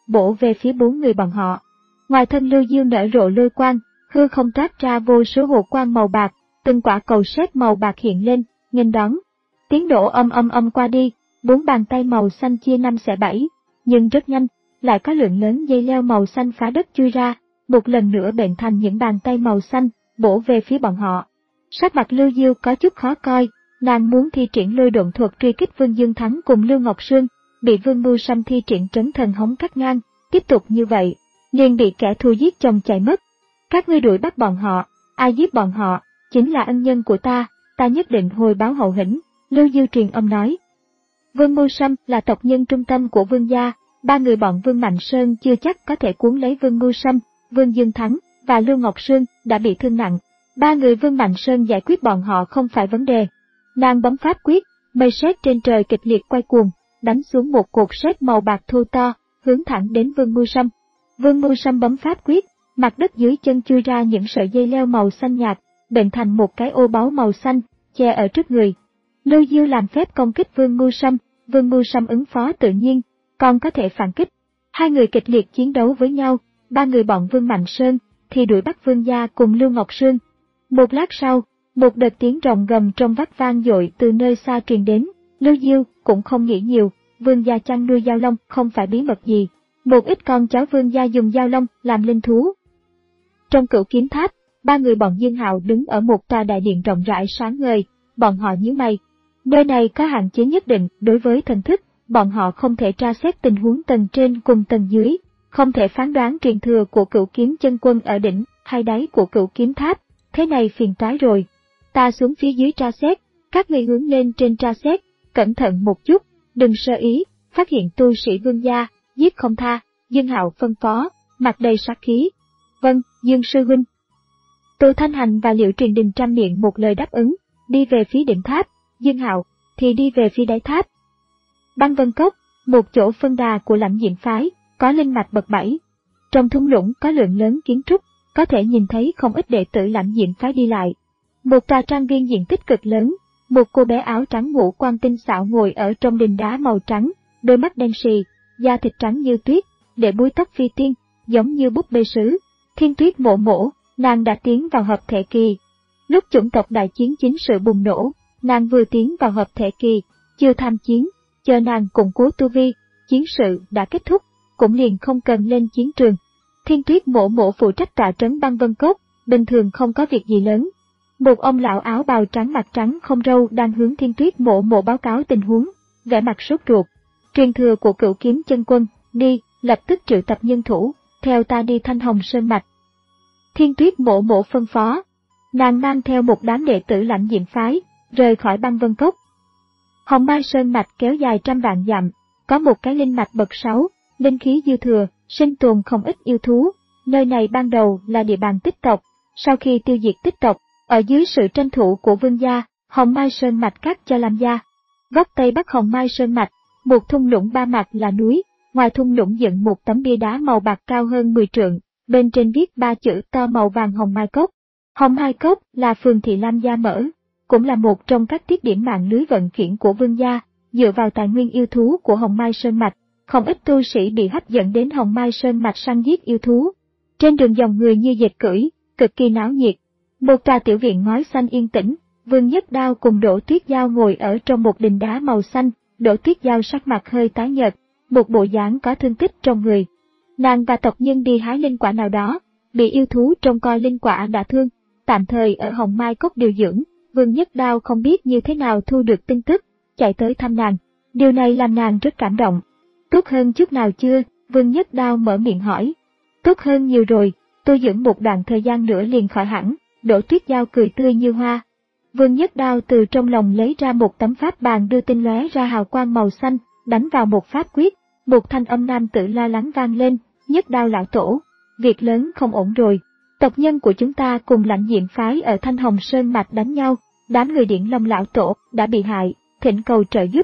bổ về phía bốn người bọn họ. Ngoài thân Lưu Diêu nở rộ lôi quang, hư không toát ra vô số hồ quang màu bạc, từng quả cầu sét màu bạc hiện lên, nghênh đón. Tiếng nổ âm âm âm qua đi, bốn bàn tay màu xanh chia năm xẻ bảy, nhưng rất nhanh, lại có lượng lớn dây leo màu xanh phá đất chui ra, một lần nữa bệnh thành những bàn tay màu xanh, bổ về phía bọn họ. Sắc mặt Lưu Diêu có chút khó coi, nàng muốn thi triển lôi độn thuật truy kích Vương Dương Thắng cùng Lưu Ngọc Sương, bị Vương Mưu Sâm thi triển trấn thần hống cắt ngang, tiếp tục như vậy, liền bị kẻ thù giết chồng chạy mất. Các ngươi đuổi bắt bọn họ, ai giết bọn họ, chính là ân nhân của ta, ta nhất định hồi báo hậu hĩnh, Lưu Diêu truyền âm nói. Vương Mưu Sâm là tộc nhân trung tâm của Vương gia, ba người bọn Vương Mạnh Sơn chưa chắc có thể cuốn lấy Vương Mưu Sâm, Vương Dương Thắng và Lưu Ngọc Sương đã bị thương nặng. Ba người Vương Mạnh Sơn giải quyết bọn họ không phải vấn đề. Nàng bấm pháp quyết, mây sét trên trời kịch liệt quay cuồng, đánh xuống một cột sét màu bạc thô to, hướng thẳng đến Vương Mưu Sâm. Vương Mưu Sâm bấm pháp quyết, mặt đất dưới chân chui ra những sợi dây leo màu xanh nhạt, bệnh thành một cái ô báu màu xanh, che ở trước người. Lưu Diêu làm phép công kích Vương Mưu Sâm, Vương Mưu Sâm ứng phó tự nhiên, còn có thể phản kích. Hai người kịch liệt chiến đấu với nhau, ba người bọn Vương Mạnh Sơn thì đuổi bắt Vương gia cùng Lưu Ngọc Sương. Một lát sau, một đợt tiếng rồng gầm trong vách vang dội từ nơi xa truyền đến. Lưu Diêu cũng không nghĩ nhiều, Vương gia chăn nuôi dao long không phải bí mật gì. Một ít con cháu Vương gia dùng dao long làm linh thú. Trong Cửu Kiếm Tháp, ba người bọn Dương Hạo đứng ở một tòa đại điện rộng rãi sáng ngời, bọn họ nhíu mày. Nơi này có hạn chế nhất định đối với thần thức, bọn họ không thể tra xét tình huống tầng trên cùng tầng dưới, không thể phán đoán truyền thừa của Cửu Kiếm chân quân ở đỉnh hay đáy của Cửu Kiếm Tháp. Thế này phiền toái rồi. Ta xuống phía dưới tra xét, các ngươi hướng lên trên tra xét, cẩn thận một chút, đừng sơ ý, phát hiện tu sĩ Vương gia, giết không tha, Dương Hạo phân phó, mặt đầy sát khí. Vâng, Dương sư huynh. Tô Thanh Hành và Liệu Truyền Đình trăm miệng một lời đáp ứng, đi về phía đỉnh tháp, Dương Hạo thì đi về phía đáy tháp. Băng Vân Cốc, một chỗ phân đà của Lãnh Diệm phái, có linh mạch bậc bảy. Trong thung lũng có lượng lớn kiến trúc, có thể nhìn thấy không ít đệ tử Lãnh Diệm phái đi lại. Một tòa trang viên diện tích cực lớn, một cô bé áo trắng ngũ quan tinh xảo ngồi ở trong đình đá màu trắng, đôi mắt đen sì, da thịt trắng như tuyết, để búi tóc phi tiên, giống như búp bê sứ. Thiên Tuyết Mộ Mộ, nàng đã tiến vào hợp thể kỳ. Lúc chủng tộc đại chiến chính sự bùng nổ, nàng vừa tiến vào hợp thể kỳ, chưa tham chiến, chờ nàng củng cố tu vi, chiến sự đã kết thúc, cũng liền không cần lên chiến trường. Thiên Tuyết Mộ Mộ phụ trách tọa trấn Băng Vân Cốc, bình thường không có việc gì lớn. Một ông lão áo bào trắng mặt trắng không râu đang hướng Thiên Tuyết Mộ Mộ báo cáo tình huống, vẻ mặt sốt ruột. Truyền thừa của Cửu Kiếm chân quân, đi, lập tức triệu tập nhân thủ, theo ta đi Thanh Hồng Sơn Mạch. Thiên Tuyết Mộ Mộ phân phó, nàng mang theo một đám đệ tử Lãnh Diệm phái, rời khỏi Băng Vân Cốc. Hồng Mai Sơn Mạch kéo dài trăm vạn dặm, có một cái linh mạch bậc sáu, linh khí dư thừa, sinh tồn không ít yêu thú. Nơi này ban đầu là địa bàn tích tộc, sau khi tiêu diệt tích tộc, ở dưới sự tranh thủ của Vương gia, Hồng Mai Sơn Mạch cắt cho Lam gia. Góc tây bắc Hồng Mai Sơn Mạch, một thung lũng ba mặt là núi, ngoài thung lũng dựng một tấm bia đá màu bạc cao hơn mười trượng, bên trên viết ba chữ to màu vàng Hồng Mai Cốc. Hồng Mai Cốc là phường thị Lam gia mở, cũng là một trong các thiết điểm mạng lưới vận chuyển của Vương gia. Dựa vào tài nguyên yêu thú của Hồng Mai Sơn Mạch, không ít tu sĩ bị hấp dẫn đến Hồng Mai Sơn Mạch săn giết yêu thú. Trên đường dòng người như dệt cưỡi, cực kỳ náo nhiệt. Một tòa tiểu viện ngói xanh yên tĩnh, Vương Nhất Đao cùng Đỗ Tuyết Giao ngồi ở trong một đình đá màu xanh. Đỗ Tuyết Giao sắc mặt hơi tái nhợt, một bộ dáng có thương tích trong người. Nàng và tộc nhân đi hái linh quả nào đó, bị yêu thú trông coi linh quả đã thương, tạm thời ở Hồng Mai Cốc điều dưỡng. Vương Nhất Đao không biết như thế nào thu được tin tức, chạy tới thăm nàng. Điều này làm nàng rất cảm động. Tốt hơn chút nào chưa? Vương Nhất Đao mở miệng hỏi. Tốt hơn nhiều rồi, tôi dưỡng một đoạn thời gian nữa liền khỏi hẳn. Đỗ Tuyết Giao cười tươi như hoa. Vương Nhất Đao từ trong lòng lấy ra một tấm pháp bàn đưa tinh lóe ra hào quang màu xanh, đánh vào một pháp quyết. Một thanh âm nam tử la lắng vang lên. Nhất Đao lão tổ, việc lớn không ổn rồi. Tộc nhân của chúng ta cùng Lãnh Diệm phái ở Thanh Hồng Sơn Mạch đánh nhau, đám người Điển Long lão tổ đã bị hại, thỉnh cầu trợ giúp.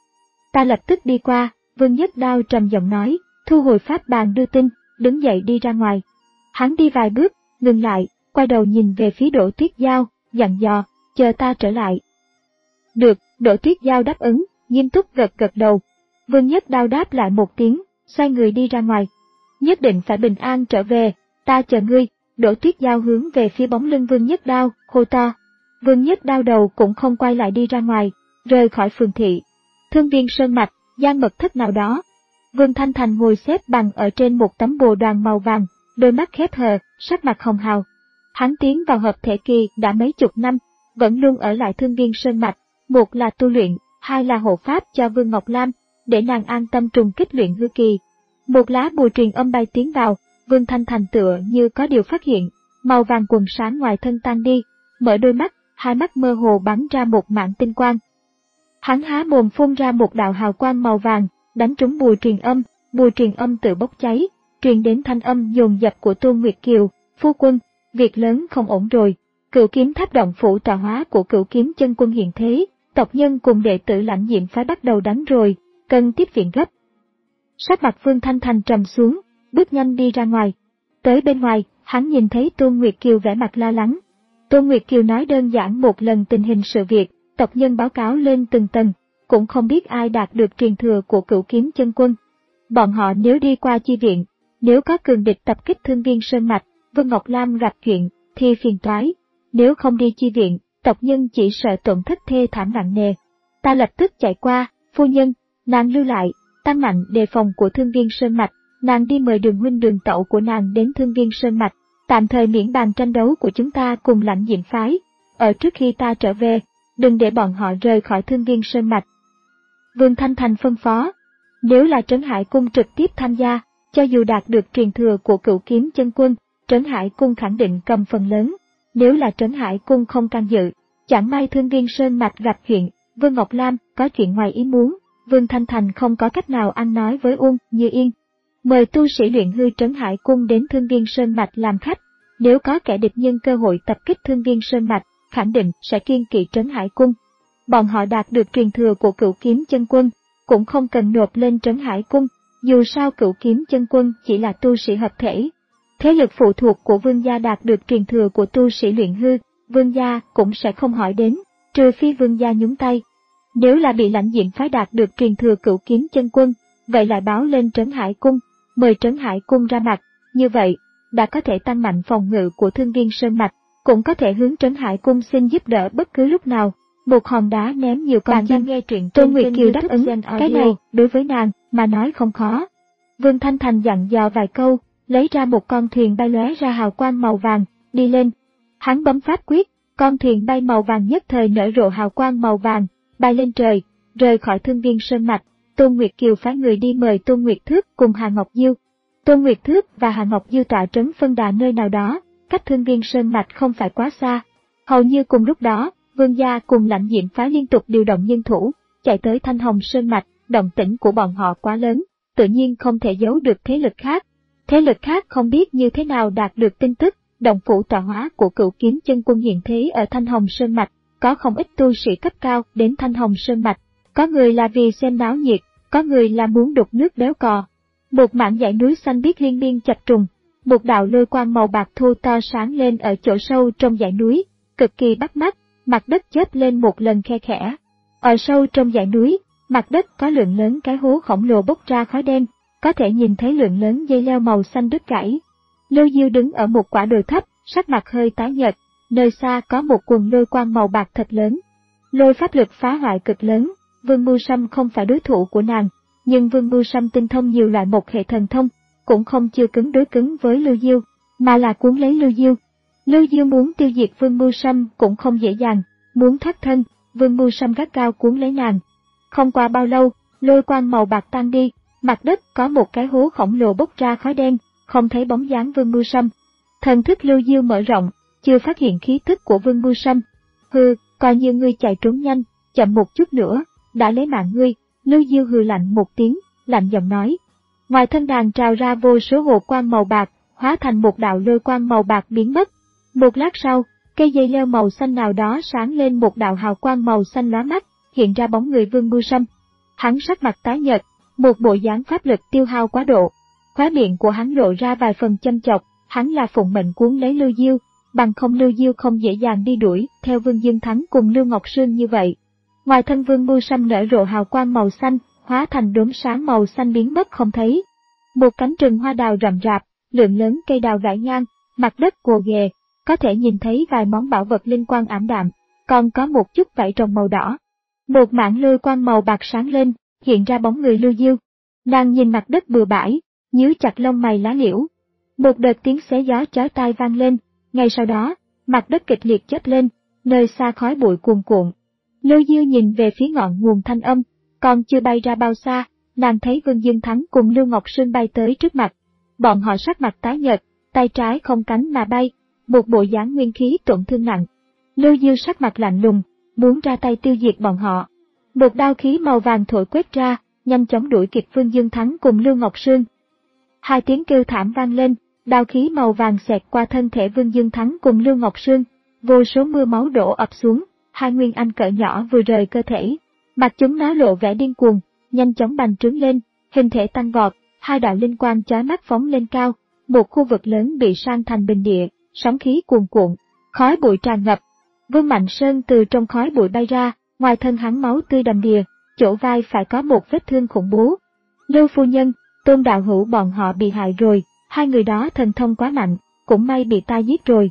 Ta lập tức đi qua, Vương Nhất Đao trầm giọng nói, thu hồi pháp bàn đưa tin, đứng dậy đi ra ngoài. Hắn đi vài bước, ngừng lại, quay đầu nhìn về phía Đỗ Tuyết Giao, dặn dò, chờ ta trở lại. Được, Đỗ Tuyết Giao đáp ứng, nghiêm túc gật gật đầu. Vương Nhất Đao đáp lại một tiếng, xoay người đi ra ngoài. Nhất định phải bình an trở về, ta chờ ngươi. Đỗ Tuyết Giao hướng về phía bóng lưng Vương Nhất Đao, hô to. Vương Nhất Đao đầu cũng không quay lại đi ra ngoài, rời khỏi phường thị. Thương Viên Sơn Mạch, gian mật thất nào đó. Vương Thanh Thành ngồi xếp bằng ở trên một tấm bồ đoàn màu vàng, đôi mắt khép hờ, sắc mặt hồng hào. Hắn tiến vào hợp thể kỳ đã mấy chục năm, vẫn luôn ở lại Thương Viên Sơn Mạch, một là tu luyện, hai là hộ pháp cho Vương Ngọc Lam, để nàng an tâm trùng kích luyện hư kỳ. Một lá bùa truyền âm bay tiến vào, Vương Thanh Thành tựa như có điều phát hiện, màu vàng quần sáng ngoài thân tan đi, mở đôi mắt, hai mắt mơ hồ bắn ra một mảng tinh quang. Hắn há mồm phun ra một đạo hào quang màu vàng, đánh trúng bùa truyền âm, bùa truyền âm tự bốc cháy, truyền đến thanh âm dồn dập của Tôn Nguyệt Kiều, phu quân, việc lớn không ổn rồi. Cửu kiếm tháp động phủ tọa hóa của Cửu kiếm chân quân hiện thế, tộc nhân cùng đệ tử lãnh diệm phái bắt đầu đánh rồi, cần tiếp viện gấp. Sắc mặt Vương Thanh Thành trầm xuống, bước nhanh đi ra ngoài. Tới bên ngoài, hắn nhìn thấy Tôn Nguyệt Kiều vẻ mặt lo lắng. Tôn Nguyệt Kiều nói đơn giản một lần tình hình sự việc, tộc nhân báo cáo lên từng tầng, cũng không biết ai đạt được truyền thừa của Cửu kiếm chân quân. Bọn họ nếu đi qua chi viện, nếu có cường địch tập kích Thương Viên Sơn Mạch, Vương Ngọc Lam gặp chuyện, thì phiền toái. Nếu không đi chi viện, tộc nhân chỉ sợ tổn thất thê thảm nặng nề. Ta lập tức chạy qua, phu nhân, nàng lưu lại, tăng mạnh đề phòng của Thương Viên Sơn Mạch, nàng đi mời Đường huynh Đường tẩu của nàng đến Thương Viên Sơn Mạch, tạm thời miễn bàn tranh đấu của chúng ta cùng lãnh diệm phái. Ở trước khi ta trở về, đừng để bọn họ rời khỏi Thương Viên Sơn Mạch. Vương Thanh Thành phân phó, nếu là Trấn Hải Cung trực tiếp tham gia, cho dù đạt được truyền thừa của Cửu kiếm chân quân, Trấn Hải Cung khẳng định cầm phần lớn. Nếu là Trấn Hải Cung không can dự, chẳng may Thương Viên Sơn Mạch gặp chuyện, Vương Ngọc Lam có chuyện ngoài ý muốn, Vương Thanh Thành không có cách nào ăn nói với Uông Như Yên. Mời tu sĩ luyện hư Trấn Hải Cung đến Thương Viên Sơn Mạch làm khách, nếu có kẻ địch nhân cơ hội tập kích Thương Viên Sơn Mạch, khẳng định sẽ kiêng kỵ Trấn Hải Cung. Bọn họ đạt được truyền thừa của Cửu kiếm chân quân, cũng không cần nộp lên Trấn Hải Cung, dù sao Cửu kiếm chân quân chỉ là tu sĩ hợp thể. Thế lực phụ thuộc của Vương gia đạt được truyền thừa của tu sĩ luyện hư, Vương gia cũng sẽ không hỏi đến, trừ phi Vương gia nhúng tay. Nếu là bị lãnh diệm phái đạt được truyền thừa Cửu kiếm chân quân, vậy lại báo lên Trấn Hải Cung, mời Trấn Hải Cung ra mặt, như vậy, đã có thể tăng mạnh phòng ngự của Thương Viên Sơn Mạch, cũng có thể hướng Trấn Hải Cung xin giúp đỡ bất cứ lúc nào. Một hòn đá ném nhiều con chim, nghe truyện Tôn Nguyệt Kiều đáp ứng, cái này, đối với nàng, mà nói không khó. Vương Thanh Thành dặn dò vài câu, lấy ra một con thuyền bay lóe ra hào quang màu vàng, đi lên. Hắn bấm pháp quyết, con thuyền bay màu vàng nhất thời nở rộ hào quang màu vàng, bay lên trời, rời khỏi Thương Viên Sơn Mạch. Tôn Nguyệt Kiều phái người đi mời Tôn Nguyệt Thước cùng Hà Ngọc Diêu. Tôn Nguyệt Thước và Hà Ngọc Diêu tọa trấn phân đà nơi nào đó, cách Thương Viên Sơn Mạch không phải quá xa. Hầu như cùng lúc đó, Vương gia cùng lãnh diệm phái liên tục điều động nhân thủ, chạy tới Thanh Hồng Sơn Mạch, động tĩnh của bọn họ quá lớn, tự nhiên không thể giấu được thế lực khác. Thế lực khác không biết như thế nào đạt được tin tức, động phủ tọa hóa của Cửu kiếm chân quân hiện thế ở Thanh Hồng Sơn Mạch, có không ít tu sĩ cấp cao đến Thanh Hồng Sơn Mạch, có người là vì xem náo nhiệt, có người là muốn đục nước béo cò. Một mảng dãy núi xanh biếc liên miên chập trùng, một đạo lôi quang màu bạc thu to sáng lên ở chỗ sâu trong dãy núi, cực kỳ bắt mắt, mặt đất chớp lên một lần khe khẽ. Ở sâu trong dãy núi, mặt đất có lượng lớn cái hố khổng lồ bốc ra khói đen, có thể nhìn thấy lượng lớn dây leo màu xanh đứt gãy. Lưu Diêu đứng ở một quả đồi thấp, sắc mặt hơi tái nhợt, nơi xa có một quần lôi quang màu bạc thật lớn. Lôi pháp lực phá hoại cực lớn, Vương Mưu Sâm không phải đối thủ của nàng, nhưng Vương Mưu Sâm tinh thông nhiều loại một hệ thần thông, cũng không chưa cứng đối cứng với Lưu Diêu, mà là cuốn lấy Lưu Diêu. Lưu Diêu muốn tiêu diệt Vương Mưu Sâm cũng không dễ dàng, muốn thoát thân, Vương Mưu Sâm gắt cao cuốn lấy nàng. Không qua bao lâu, lôi quang màu bạc tan đi, mặt đất có một cái hố khổng lồ bốc ra khói đen, không thấy bóng dáng Vương Mưu Sâm. Thần thức Lưu Diêu mở rộng, chưa phát hiện khí tức của Vương Mưu Sâm. Hừ, coi như ngươi chạy trốn nhanh, chậm một chút nữa, đã lấy mạng ngươi. Lưu Diêu hừ lạnh một tiếng, lạnh giọng nói. Ngoài thân nàng trào ra vô số hồ quang màu bạc, hóa thành một đạo lôi quang màu bạc biến mất. Một lát sau, cây dây leo màu xanh nào đó sáng lên một đạo hào quang màu xanh lóa mắt, hiện ra bóng người Vương Mưu Sâm. Hắn sắc mặt tái nhợt, một bộ dáng pháp lực tiêu hao quá độ. Khóe miệng của hắn lộ ra vài phần châm chọc, hắn là phụng mệnh cuốn lấy Lưu Diêu, bằng không Lưu Diêu không dễ dàng đi đuổi theo Vương Dương Thắng cùng Lưu Ngọc Sương như vậy. Ngoài thân Vương Mưu Sâm nở rộ hào quang màu xanh, hóa thành đốm sáng màu xanh biến mất không thấy. Một cánh rừng hoa đào rậm rạp, lượng lớn cây đào rải ngang, mặt đất gồ ghề, có thể nhìn thấy vài món bảo vật linh quang ảm đạm, còn có một chút vảy rồng màu đỏ. Một mảng lôi quang màu bạc sáng lên, hiện ra bóng người Lưu Diêu. Nàng nhìn mặt đất bừa bãi, nhíu chặt lông mày lá liễu. Một đợt tiếng xé gió chói tai vang lên, ngay sau đó, mặt đất kịch liệt chớp lên, nơi xa khói bụi cuồn cuộn. Lưu Diêu nhìn về phía ngọn nguồn thanh âm, còn chưa bay ra bao xa, nàng thấy Vương Dương Thắng cùng Lưu Ngọc Sương bay tới trước mặt. Bọn họ sắc mặt tái nhợt, tay trái không cánh mà bay, một bộ dáng nguyên khí tổn thương nặng. Lưu Diêu sắc mặt lạnh lùng, muốn ra tay tiêu diệt bọn họ. Một đao khí màu vàng thổi quét ra, nhanh chóng đuổi kịp Vương Dương Thắng cùng Lưu Ngọc Sương. Hai tiếng kêu thảm vang lên, đao khí màu vàng xẹt qua thân thể Vương Dương Thắng cùng Lưu Ngọc Sương, vô số mưa máu đổ ập xuống, hai nguyên anh cỡ nhỏ vừa rời cơ thể. Mặt chúng nó lộ vẻ điên cuồng, nhanh chóng bành trướng lên, hình thể tăng vọt, hai đạo linh quang chói mắt phóng lên cao, một khu vực lớn bị san thành bình địa, sóng khí cuồn cuộn, khói bụi tràn ngập. Vương Mạnh Sơn từ trong khói bụi bay ra, ngoài thân hắn máu tươi đầm đìa, chỗ vai phải có một vết thương khủng bố. Lưu phu nhân, Tôn đạo hữu bọn họ bị hại rồi, hai người đó thần thông quá mạnh, cũng may bị ta giết rồi.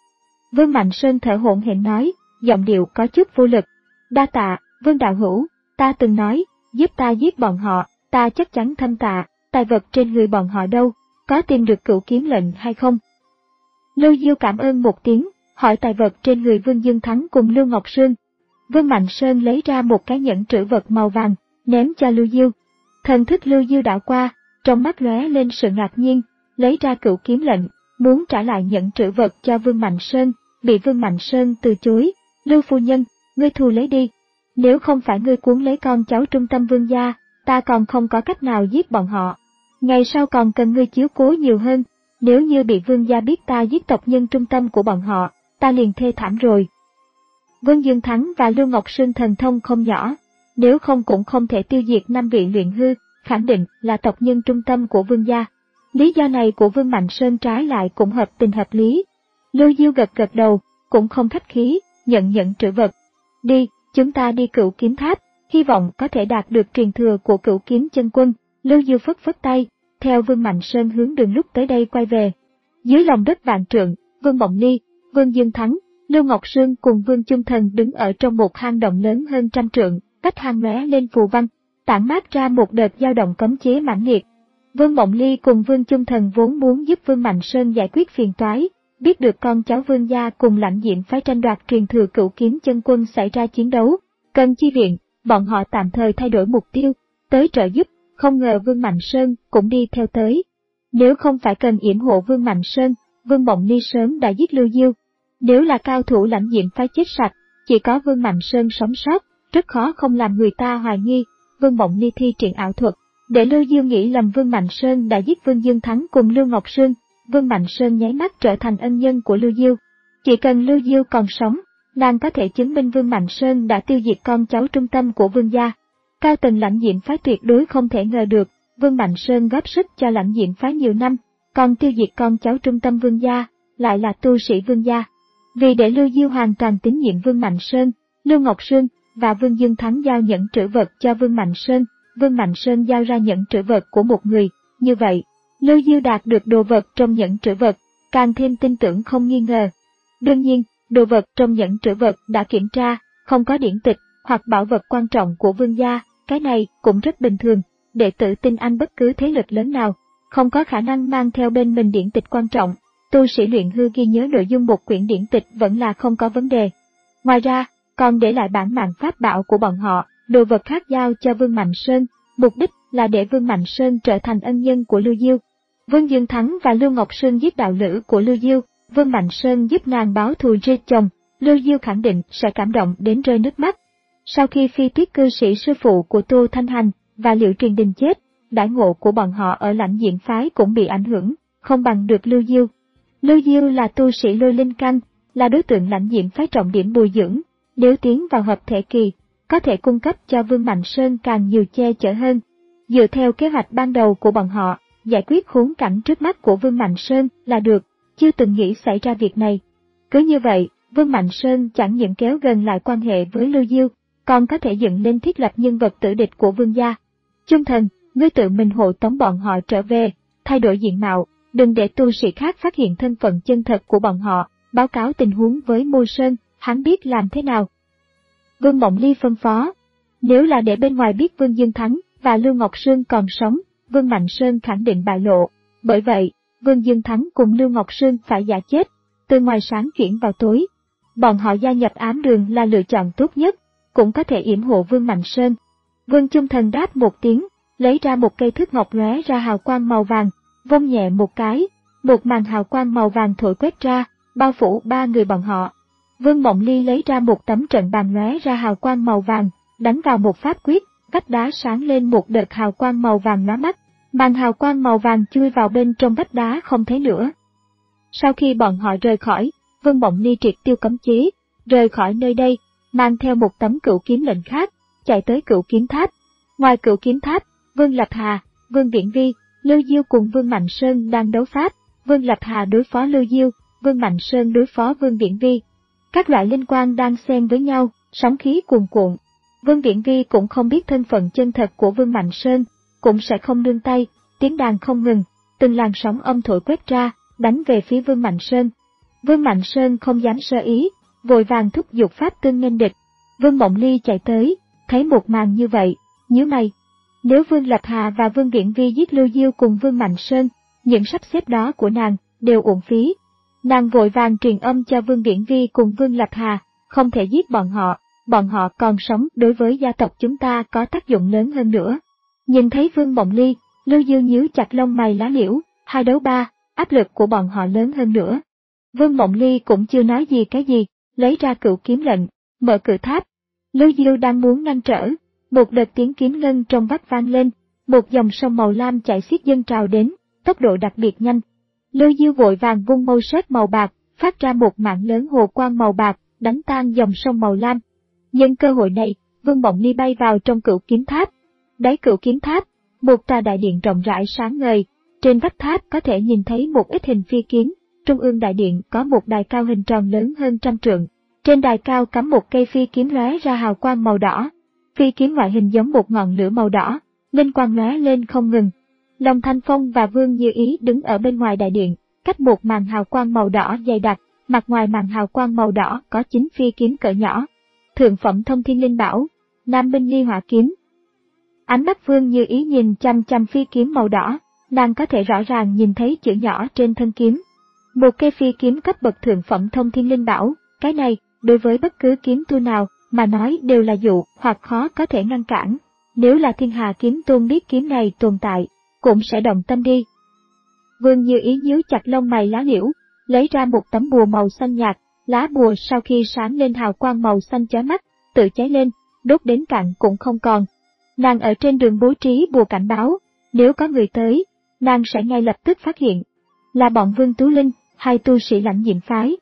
Vương Mạnh Sơn thở hổn hển nói, giọng điệu có chút vô lực. Đa tạ, Vương đạo hữu, ta từng nói, giúp ta giết bọn họ, ta chắc chắn thâm tạ, tài vật trên người bọn họ đâu, có tìm được cửu kiếm lệnh hay không? Lưu Diêu cảm ơn một tiếng, hỏi tài vật trên người Vương Dương Thắng cùng Lưu Ngọc Sương. Vương Mạnh Sơn lấy ra một cái nhẫn trữ vật màu vàng, ném cho Lưu Diêu. Thần thức Lưu Diêu đảo qua, trong mắt lóe lên sự ngạc nhiên, lấy ra cửu kiếm lệnh, muốn trả lại nhẫn trữ vật cho Vương Mạnh Sơn, bị Vương Mạnh Sơn từ chối. Lưu phu nhân, ngươi thu lấy đi. Nếu không phải ngươi cuốn lấy con cháu trung tâm Vương gia, ta còn không có cách nào giết bọn họ. Ngày sau còn cần ngươi chiếu cố nhiều hơn, nếu như bị Vương gia biết ta giết tộc nhân trung tâm của bọn họ, ta liền thê thảm rồi. Vương Dương Thắng và Lưu Ngọc Sương thần thông không nhỏ, nếu không cũng không thể tiêu diệt năm vị luyện hư, khẳng định là tộc nhân trung tâm của Vương gia. Lý do này của Vương Mạnh Sơn trái lại cũng hợp tình hợp lý. Lưu Diêu gật gật đầu, cũng không khách khí, nhận nhận trữ vật. Đi, chúng ta đi Cửu Kiếm Tháp, hy vọng có thể đạt được truyền thừa của Cửu Kiếm Chân Quân. Lưu Diêu phất phất tay, theo Vương Mạnh Sơn hướng đường lúc tới đây quay về. Dưới lòng đất vạn trượng, Vương Mộng Ly, Vương Dương Thắng, Lưu Ngọc Sương cùng Vương Chung Thần đứng ở trong một hang động lớn hơn trăm trượng, cách hang lóe lên phù văn, tản mát ra một đợt dao động cấm chế mãnh liệt. Vương Mộng Ly cùng Vương Chung Thần vốn muốn giúp Vương Mạnh Sơn giải quyết phiền toái, biết được con cháu Vương gia cùng Lãnh Diệm phái tranh đoạt truyền thừa Cửu Kiếm Chân Quân xảy ra chiến đấu, cần chi viện, bọn họ tạm thời thay đổi mục tiêu, tới trợ giúp, không ngờ Vương Mạnh Sơn cũng đi theo tới. Nếu không phải cần yểm hộ Vương Mạnh Sơn, Vương Mộng Ly sớm đã giết Lưu Diêu. Nếu là cao thủ Lãnh Diệm phái chết sạch, chỉ có Vương Mạnh Sơn sống sót, rất khó không làm người ta hoài nghi. Vương Mộng Ly thi triển ảo thuật, để Lưu Diêu nghĩ lầm Vương Mạnh Sơn đã giết Vương Dương Thắng cùng Lưu Ngọc Sương. Vương Mạnh Sơn nháy mắt trở thành ân nhân của Lưu Diêu. Chỉ cần Lưu Diêu còn sống, nàng có thể chứng minh Vương Mạnh Sơn đã tiêu diệt con cháu trung tâm của Vương gia. Cao tầng Lãnh Diệm phái tuyệt đối không thể ngờ được, Vương Mạnh Sơn góp sức cho Lãnh Diệm phái nhiều năm, còn tiêu diệt con cháu trung tâm Vương gia, lại là tu sĩ Vương gia. Vì để Lưu Diêu hoàn toàn tín nhiệm Vương Mạnh Sơn, Lưu Ngọc Sương và Vương Dương Thắng giao nhẫn trữ vật cho Vương Mạnh Sơn, Vương Mạnh Sơn giao ra nhẫn trữ vật của một người, như vậy, Lưu Diêu đạt được đồ vật trong nhẫn trữ vật, càng thêm tin tưởng không nghi ngờ. Đương nhiên, đồ vật trong nhẫn trữ vật đã kiểm tra, không có điển tịch hoặc bảo vật quan trọng của Vương gia, cái này cũng rất bình thường, đệ tử tinh anh bất cứ thế lực lớn nào, không có khả năng mang theo bên mình điển tịch quan trọng, tu sĩ luyện hư ghi nhớ nội dung một quyển điển tịch vẫn là không có vấn đề. Ngoài ra, còn để lại bản mạng pháp bảo của bọn họ, đồ vật khác giao cho Vương Mạnh Sơn, mục đích là để Vương Mạnh Sơn trở thành ân nhân của Lưu Diêu. Vương Dương Thắng và Lưu Ngọc Sương giết đạo lữ của Lưu Diêu, Vương Mạnh Sơn giúp nàng báo thù giết chồng, Lưu Diêu khẳng định sẽ cảm động đến rơi nước mắt. Sau khi phi tuyết cư sĩ sư phụ của Tô Thanh Hành và Liễu Truyền Đình chết, đãi ngộ của bọn họ ở Lãnh Diệm phái cũng bị ảnh hưởng, không bằng được Lưu Diêu. Lưu Diêu là tu sĩ lôi linh căn, là đối tượng Lãnh Diệm phái trọng điểm bồi dưỡng, nếu tiến vào hợp thể kỳ, có thể cung cấp cho Vương Mạnh Sơn càng nhiều che chở hơn. Dựa theo kế hoạch ban đầu của bọn họ, giải quyết khốn cảnh trước mắt của Vương Mạnh Sơn là được, chưa từng nghĩ xảy ra việc này. Cứ như vậy, Vương Mạnh Sơn chẳng những kéo gần lại quan hệ với Lưu Diêu, còn có thể dựng lên thiết lập nhân vật tử địch của Vương gia. Chung Thần, ngươi tự mình hộ tống bọn họ trở về, thay đổi diện mạo, đừng để tu sĩ khác phát hiện thân phận chân thật của bọn họ, báo cáo tình huống với Môi Sơn, hắn biết làm thế nào. Vương Mộng Ly phân phó, nếu là để bên ngoài biết Vương Dương Thắng và Lưu Ngọc Sương còn sống, Vương Mạnh Sơn khẳng định bại lộ, bởi vậy, Vương Dương Thắng cùng Lưu Ngọc Sương phải giả chết, từ ngoài sáng chuyển vào tối. Bọn họ gia nhập ám đường là lựa chọn tốt nhất, cũng có thể yểm hộ Vương Mạnh Sơn. Vương Chung Thần đáp một tiếng, lấy ra một cây thước ngọc lóe ra hào quang màu vàng, vung nhẹ một cái, một màn hào quang màu vàng thổi quét ra, bao phủ ba người bọn họ. Vương Mộng Ly lấy ra một tấm trận bàn lóe ra hào quang màu vàng, đánh vào một pháp quyết, vách đá sáng lên một đợt hào quang màu vàng lóa mắt, màn hào quang màu vàng chui vào bên trong vách đá không thấy nữa. Sau khi bọn họ rời khỏi, Vương Mộng Ly triệt tiêu cấm chế, rời khỏi nơi đây, mang theo một tấm cửu kiếm lệnh khác, chạy tới cửu kiếm tháp. Ngoài cửu kiếm tháp, Vương Lập Hà, Vương Viễn Vi, Lưu Diêu cùng Vương Mạnh Sơn đang đấu pháp, Vương Lập Hà đối phó Lưu Diêu, Vương Mạnh Sơn đối phó Vương Viễn Vi. Các loại linh quang đang xen với nhau, sóng khí cuồn cuộn. Vương Viễn Vi cũng không biết thân phận chân thật của Vương Mạnh Sơn, cũng sẽ không nương tay, tiếng đàn không ngừng, từng làn sóng âm thổi quét ra, đánh về phía Vương Mạnh Sơn. Vương Mạnh Sơn không dám sơ ý, vội vàng thúc giục pháp tương nghênh địch. Vương Mộng Ly chạy tới, thấy một màn như vậy, nhíu mày. Nếu Vương Lập Hà và Vương Viễn Vi giết Lưu Diêu cùng Vương Mạnh Sơn, những sắp xếp đó của nàng đều uổng phí. Nàng vội vàng truyền âm cho Vương Viễn Vi cùng Vương Lập Hà, không thể giết bọn họ, bọn họ còn sống đối với gia tộc chúng ta có tác dụng lớn hơn nữa. Nhìn thấy Vương Mộng Ly, Lưu Diêu nhíu chặt lông mày lá liễu, hai đấu ba, áp lực của bọn họ lớn hơn nữa. Vương Mộng Ly cũng chưa nói gì cái gì, lấy ra cửu kiếm lệnh, mở cửa tháp. Lưu Diêu đang muốn ngăn trở, một đợt tiếng kiếm ngân trong vách vang lên, một dòng sông màu lam chảy xiết dâng trào đến, tốc độ đặc biệt nhanh. Lưu Diêu vội vàng vung mâu sét màu bạc, phát ra một mạng lớn hồ quang màu bạc, đánh tan dòng sông màu lam. Nhân cơ hội này, Vương Mộng Ly bay vào trong cửu kiếm tháp. Đáy cửu kiếm tháp, một tòa đại điện rộng rãi sáng ngời, trên vách tháp có thể nhìn thấy một ít hình phi kiếm. Trung ương đại điện có một đài cao hình tròn lớn hơn trăm trượng. Trên đài cao cắm một cây phi kiếm lóe ra hào quang màu đỏ. Phi kiếm ngoại hình giống một ngọn lửa màu đỏ, linh quang lóe lên không ngừng. Long Thanh Phong và Vương Như Ý đứng ở bên ngoài đại điện, cách một màn hào quang màu đỏ dày đặc, mặt ngoài màn hào quang màu đỏ có chín phi kiếm cỡ nhỏ. Thượng phẩm Thông Thiên Linh Bảo, Nam Binh Ly Hỏa Kiếm. Ánh mắt Vương Như Ý nhìn chăm chăm phi kiếm màu đỏ, nàng có thể rõ ràng nhìn thấy chữ nhỏ trên thân kiếm. Một cây phi kiếm cấp bậc thượng phẩm Thông Thiên Linh Bảo, cái này, đối với bất cứ kiếm tu nào, mà nói đều là dụ hoặc khó có thể ngăn cản. Nếu là Thiên Hà Kiếm Tôn biết kiếm này tồn tại, cũng sẽ động tâm đi. Vương Như Ý nhíu chặt lông mày lá liễu, lấy ra một tấm bùa màu xanh nhạt, lá bùa sau khi sáng lên hào quang màu xanh chói mắt, tự cháy lên, đốt đến cạn cũng không còn. Nàng ở trên đường bố trí bùa cảnh báo, nếu có người tới, nàng sẽ ngay lập tức phát hiện. Là bọn Vương Tú Linh, hai tu sĩ Lãnh Diệm phái.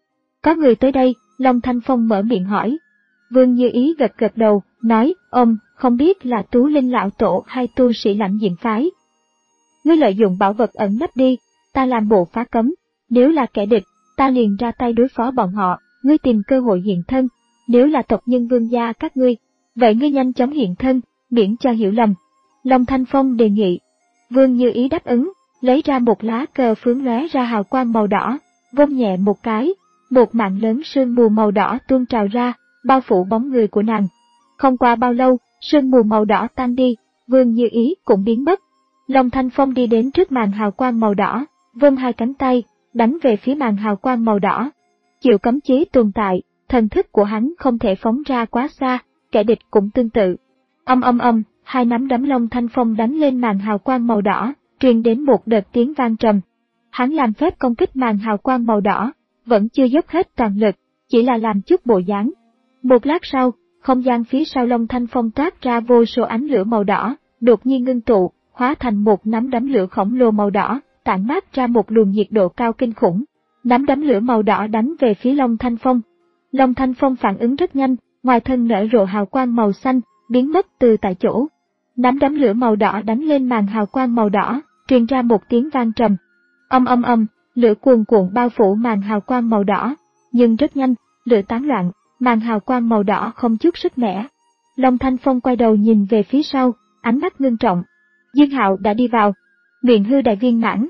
Có người tới đây, Long Thanh Phong mở miệng hỏi. Vương Như Ý gật gật đầu, nói, ông, không biết là Tú Linh lão tổ hay tu sĩ Lãnh Diệm phái. Ngươi lợi dụng bảo vật ẩn nấp đi, ta làm bộ phá cấm, nếu là kẻ địch, ta liền ra tay đối phó bọn họ, ngươi tìm cơ hội hiện thân, nếu là tộc nhân Vương gia các ngươi, vậy ngươi nhanh chóng hiện thân, miễn cho hiểu lầm. Long Thanh Phong đề nghị. Vương Như Ý đáp ứng, lấy ra một lá cờ phướng lóe ra hào quang màu đỏ, vung nhẹ một cái, một mạng lớn sương mù màu đỏ tuôn trào ra, bao phủ bóng người của nàng. Không qua bao lâu, sương mù màu đỏ tan đi, Vương Như Ý cũng biến mất. Long Thanh Phong đi đến trước màn hào quang màu đỏ, vung hai cánh tay, đánh về phía màn hào quang màu đỏ. Chịu cấm chế tồn tại, thần thức của hắn không thể phóng ra quá xa, kẻ địch cũng tương tự. Âm âm âm, hai nắm đấm Long Thanh Phong đánh lên màn hào quang màu đỏ, truyền đến một đợt tiếng vang trầm. Hắn làm phép công kích màn hào quang màu đỏ, vẫn chưa dốc hết toàn lực, chỉ là làm chút bộ dáng. Một lát sau, không gian phía sau Long Thanh Phong toát ra vô số ánh lửa màu đỏ, đột nhiên ngưng tụ, hóa thành một nắm đấm lửa khổng lồ màu đỏ, tản mát ra một luồng nhiệt độ cao kinh khủng. Nắm đấm lửa màu đỏ đánh về phía Long Thanh Phong. Long Thanh Phong phản ứng rất nhanh, ngoài thân nở rộ hào quang màu xanh, biến mất từ tại chỗ. Nắm đấm lửa màu đỏ đánh lên màn hào quang màu đỏ, truyền ra một tiếng vang trầm. Âm âm âm, lửa cuồn cuộn bao phủ màn hào quang màu đỏ, nhưng rất nhanh, lửa tán loạn, màn hào quang màu đỏ không chút sức mẻ. Long Thanh Phong quay đầu nhìn về phía sau, ánh mắt ngưng trọng. Dương Hạo đã đi vào luyện hư đại viên mãn.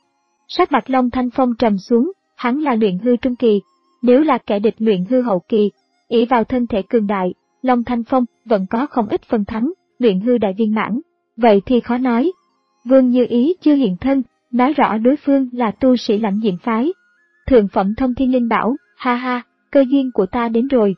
Sắc mặt Long Thanh Phong trầm xuống, hắn là luyện hư trung kỳ, nếu là kẻ địch luyện hư hậu kỳ, ỷ vào thân thể cường đại, Long Thanh Phong vẫn có không ít phần thắng. Luyện hư đại viên mãn, vậy thì khó nói. Vương Như Ý chưa hiện thân, nói rõ đối phương là tu sĩ Lãnh Diệm phái. Thượng phẩm thông thiên linh bảo, ha ha, cơ duyên của ta đến rồi.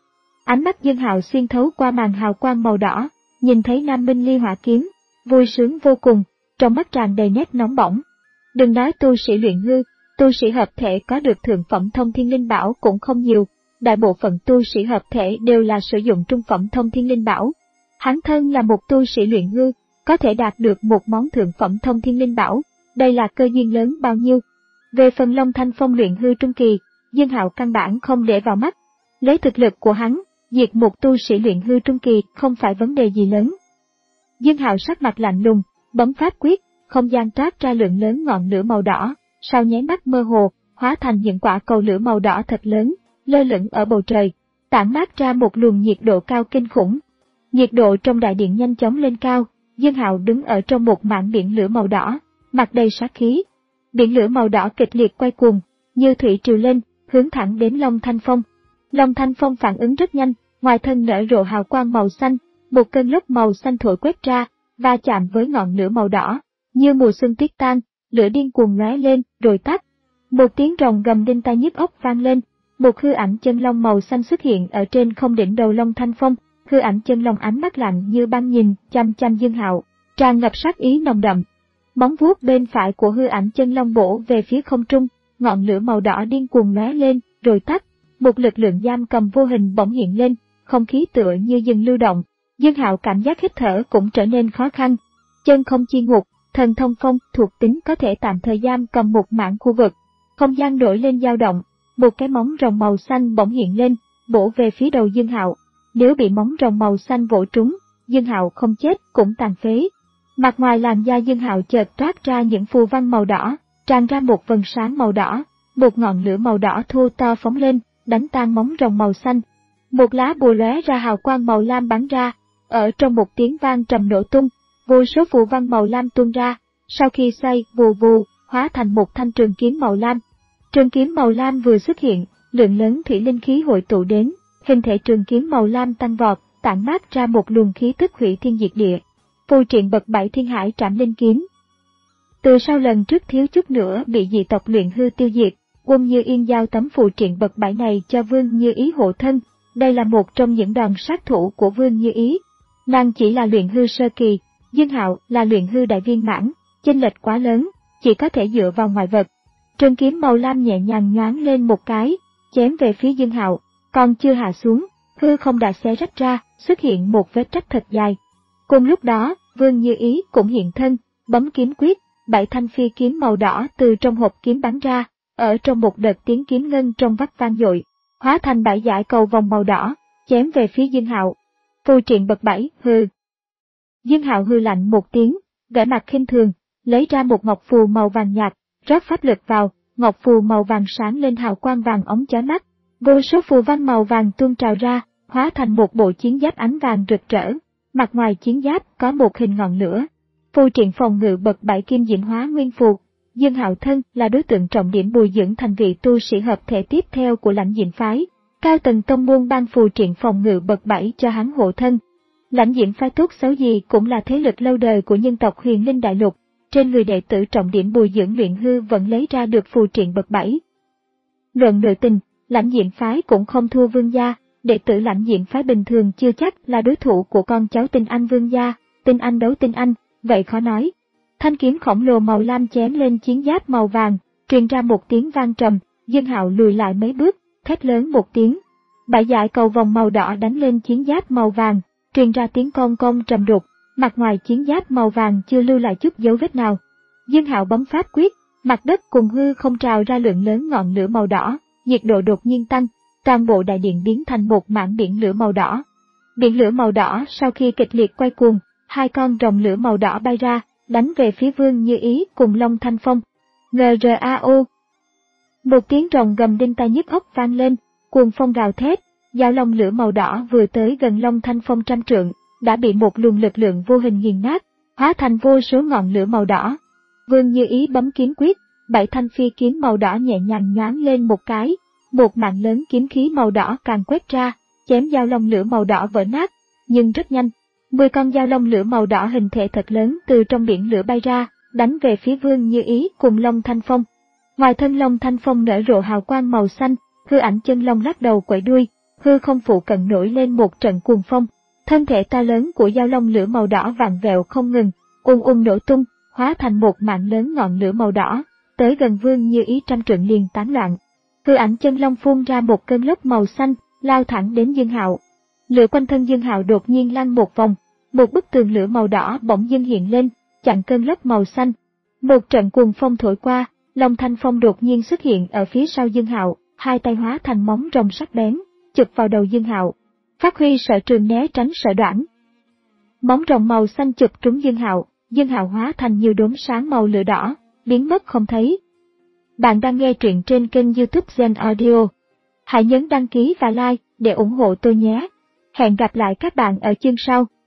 Ánh mắt Dương Hạo xuyên thấu qua màn hào quang màu đỏ, nhìn thấy Nam Minh Ly Hỏa kiếm, vui sướng vô cùng, trong mắt tràn đầy nét nóng bỏng. Đừng nói tu sĩ luyện hư, tu sĩ hợp thể có được thượng phẩm thông thiên linh bảo cũng không nhiều, đại bộ phận tu sĩ hợp thể đều là sử dụng trung phẩm thông thiên linh bảo. Hắn thân là một tu sĩ luyện hư, có thể đạt được một món thượng phẩm thông thiên linh bảo, đây là cơ duyên lớn bao nhiêu. Về phần Long Thanh Phong luyện hư trung kỳ, Dương Hạo căn bản không để vào mắt. Lấy thực lực của hắn, diệt một tu sĩ luyện hư trung kỳ không phải vấn đề gì lớn. Dương Hạo sắc mặt lạnh lùng, bấm pháp quyết, không gian toát ra lượng lớn ngọn lửa màu đỏ, sau nháy mắt mơ hồ, hóa thành những quả cầu lửa màu đỏ thật lớn, lơ lửng ở bầu trời, tản mát ra một luồng nhiệt độ cao kinh khủng. Nhiệt độ trong đại điện nhanh chóng lên cao, Dương Hạo đứng ở trong một mảng biển lửa màu đỏ, mặt đầy sát khí. Biển lửa màu đỏ kịch liệt quay cuồng, như thủy triều lên, hướng thẳng đến Long Thanh Phong. Long Thanh Phong phản ứng rất nhanh, ngoài thân nở rộ hào quang màu xanh, một cơn lốc màu xanh thổi quét ra, va chạm với ngọn lửa màu đỏ, như mùa xuân tuyết tan, lửa điên cuồng lóe lên rồi tắt. Một tiếng rồng gầm đinh tai nhức óc vang lên, một hư ảnh chân long màu xanh xuất hiện ở trên không đỉnh đầu Long Thanh Phong. Hư ảnh chân long ánh mắt lạnh như băng nhìn chăm chăm Dương Hạo, tràn ngập sát ý nồng đậm. Móng vuốt bên phải của hư ảnh chân long bổ về phía không trung, ngọn lửa màu đỏ điên cuồng lóe lên rồi tắt. Một lực lượng giam cầm vô hình bỗng hiện lên, không khí tựa như dừng lưu động. Dương Hạo cảm giác hít thở cũng trở nên khó khăn. Chân không chi ngục, thần thông phong thuộc tính có thể tạm thời giam cầm một mảng khu vực. Không gian nổi lên dao động, một cái móng rồng màu xanh bỗng hiện lên, bổ về phía đầu Dương Hạo. Nếu bị móng rồng màu xanh vỗ trúng, Dương Hạo không chết cũng tàn phế. Mặt ngoài làn da Dương Hạo chợt toát ra những phù văn màu đỏ, tràn ra một vầng sáng màu đỏ, một ngọn lửa màu đỏ thô to phóng lên, đánh tan móng rồng màu xanh. Một lá bùa lóe ra hào quang màu lam bắn ra, ở trong một tiếng vang trầm nổ tung, vô số phù văn màu lam tuôn ra, sau khi xoay vù vù, hóa thành một thanh trường kiếm màu lam. Trường kiếm màu lam vừa xuất hiện, lượng lớn thủy linh khí hội tụ đến. Hình thể trường kiếm màu lam tăng vọt, tản mát ra một luồng khí tức hủy thiên diệt địa. Phù triện bậc bảy thiên hải trảm linh kiếm. Từ sau lần trước thiếu chút nữa bị dị tộc luyện hư tiêu diệt, Quân Như Yên giao tấm phù triện bậc bảy này cho Vương Như Ý hộ thân. Đây là một trong những đòn sát thủ của Vương Như Ý. Nàng chỉ là luyện hư sơ kỳ, Dương Hạo là luyện hư đại viên mãn, chênh lệch quá lớn, chỉ có thể dựa vào ngoại vật. Trường kiếm màu lam nhẹ nhàng nhoáng lên một cái, chém về phía Dương Hạo. Còn chưa hạ xuống, hư không đã xé rách ra, xuất hiện một vết rách thật dài. Cùng lúc đó, Vương Như Ý cũng hiện thân, bấm kiếm quyết, bảy thanh phi kiếm màu đỏ từ trong hộp kiếm bắn ra, ở trong một đợt tiếng kiếm ngân trong vắt vang dội, hóa thành bảy dải cầu vòng màu đỏ, chém về phía Dương Hạo. Phù triện bậc bảy, hư. Dương Hạo hư lạnh một tiếng, vẻ mặt khinh thường, lấy ra một ngọc phù màu vàng nhạt, rót pháp lực vào, ngọc phù màu vàng sáng lên hào quang vàng óng chói mắt. Vô số phù văn màu vàng tuôn trào ra, hóa thành một bộ chiến giáp ánh vàng rực rỡ. Mặt ngoài chiến giáp có một hình ngọn lửa. Phù triện phòng ngự bậc bảy kim diễn hóa nguyên phù. Dương Hạo thân là đối tượng trọng điểm bồi dưỡng thành vị tu sĩ hợp thể tiếp theo của Lãnh Diệm phái. Cao tầng tông môn ban phù triện phòng ngự bậc bảy cho hắn hộ thân. Lãnh Diệm phái tốt xấu gì cũng là thế lực lâu đời của nhân tộc Huyền Linh Đại Lục. Trên người đệ tử trọng điểm bồi dưỡng luyện hư vẫn lấy ra được phù triện bậc bảy. Luận nội tình, Lãnh Diệm phái cũng không thua Vương gia, đệ tử Lãnh Diệm phái bình thường chưa chắc là đối thủ của con cháu Tinh Anh Vương gia, Tinh Anh đấu Tinh Anh, vậy khó nói. Thanh kiếm khổng lồ màu lam chém lên chiến giáp màu vàng, truyền ra một tiếng vang trầm, Dương Hạo lùi lại mấy bước, thét lớn một tiếng. Bảy dải cầu vòng màu đỏ đánh lên chiến giáp màu vàng, truyền ra tiếng cong cong trầm đục, mặt ngoài chiến giáp màu vàng chưa lưu lại chút dấu vết nào. Dương Hạo bấm pháp quyết, mặt đất cùng hư không trào ra lượng lớn ngọn lửa màu đỏ. Nhiệt độ đột nhiên tăng, toàn bộ đại điện biến thành một mảng biển lửa màu đỏ. Biển lửa màu đỏ sau khi kịch liệt quay cuồng, hai con rồng lửa màu đỏ bay ra, đánh về phía Vương Như Ý cùng Long Thanh Phong. Ngờ rờ a o. Một tiếng rồng gầm đinh tai nhức óc vang lên, cuồng phong gào thét, dao long lửa màu đỏ vừa tới gần Long Thanh Phong trăm trượng, đã bị một luồng lực lượng vô hình nghiền nát, hóa thành vô số ngọn lửa màu đỏ. Vương Như Ý bấm kiếm quyết, bảy thanh phi kiếm màu đỏ nhẹ nhàng nhoáng lên một cái, một mạng lớn kiếm khí màu đỏ càng quét ra, chém dao long lửa màu đỏ vỡ nát, nhưng rất nhanh. Mười con dao long lửa màu đỏ hình thể thật lớn từ trong biển lửa bay ra, đánh về phía Vương Như Ý cùng Long Thanh Phong. Ngoài thân Long Thanh Phong nở rộ hào quang màu xanh, hư ảnh chân long lắc đầu quẩy đuôi, hư không phụ cận nổi lên một trận cuồng phong. Thân thể to lớn của dao long lửa màu đỏ vặn vẹo không ngừng, ung ung nổ tung, hóa thành một mạng lớn ngọn lửa màu đỏ, tới gần Vương Như Ý trăm trượng liền tán loạn. Hư ảnh chân long phun ra một cơn lốc màu xanh, lao thẳng đến Dương Hạo. Lửa quanh thân Dương Hạo đột nhiên lăn một vòng, một bức tường lửa màu đỏ bỗng dưng hiện lên, chặn cơn lốc màu xanh. Một trận cuồng phong thổi qua, Long Thanh Phong đột nhiên xuất hiện ở phía sau Dương Hạo, hai tay hóa thành móng rồng sắc bén, chụp vào đầu Dương Hạo. Phát huy sở trường né tránh sở đoản. Móng rồng màu xanh chụp trúng Dương Hạo, Dương Hạo hóa thành nhiều đốm sáng màu lửa đỏ, biến mất không thấy. Bạn đang nghe truyện trên kênh YouTube Zen Audio. Hãy nhấn đăng ký và like để ủng hộ tôi nhé. Hẹn gặp lại các bạn ở chương sau.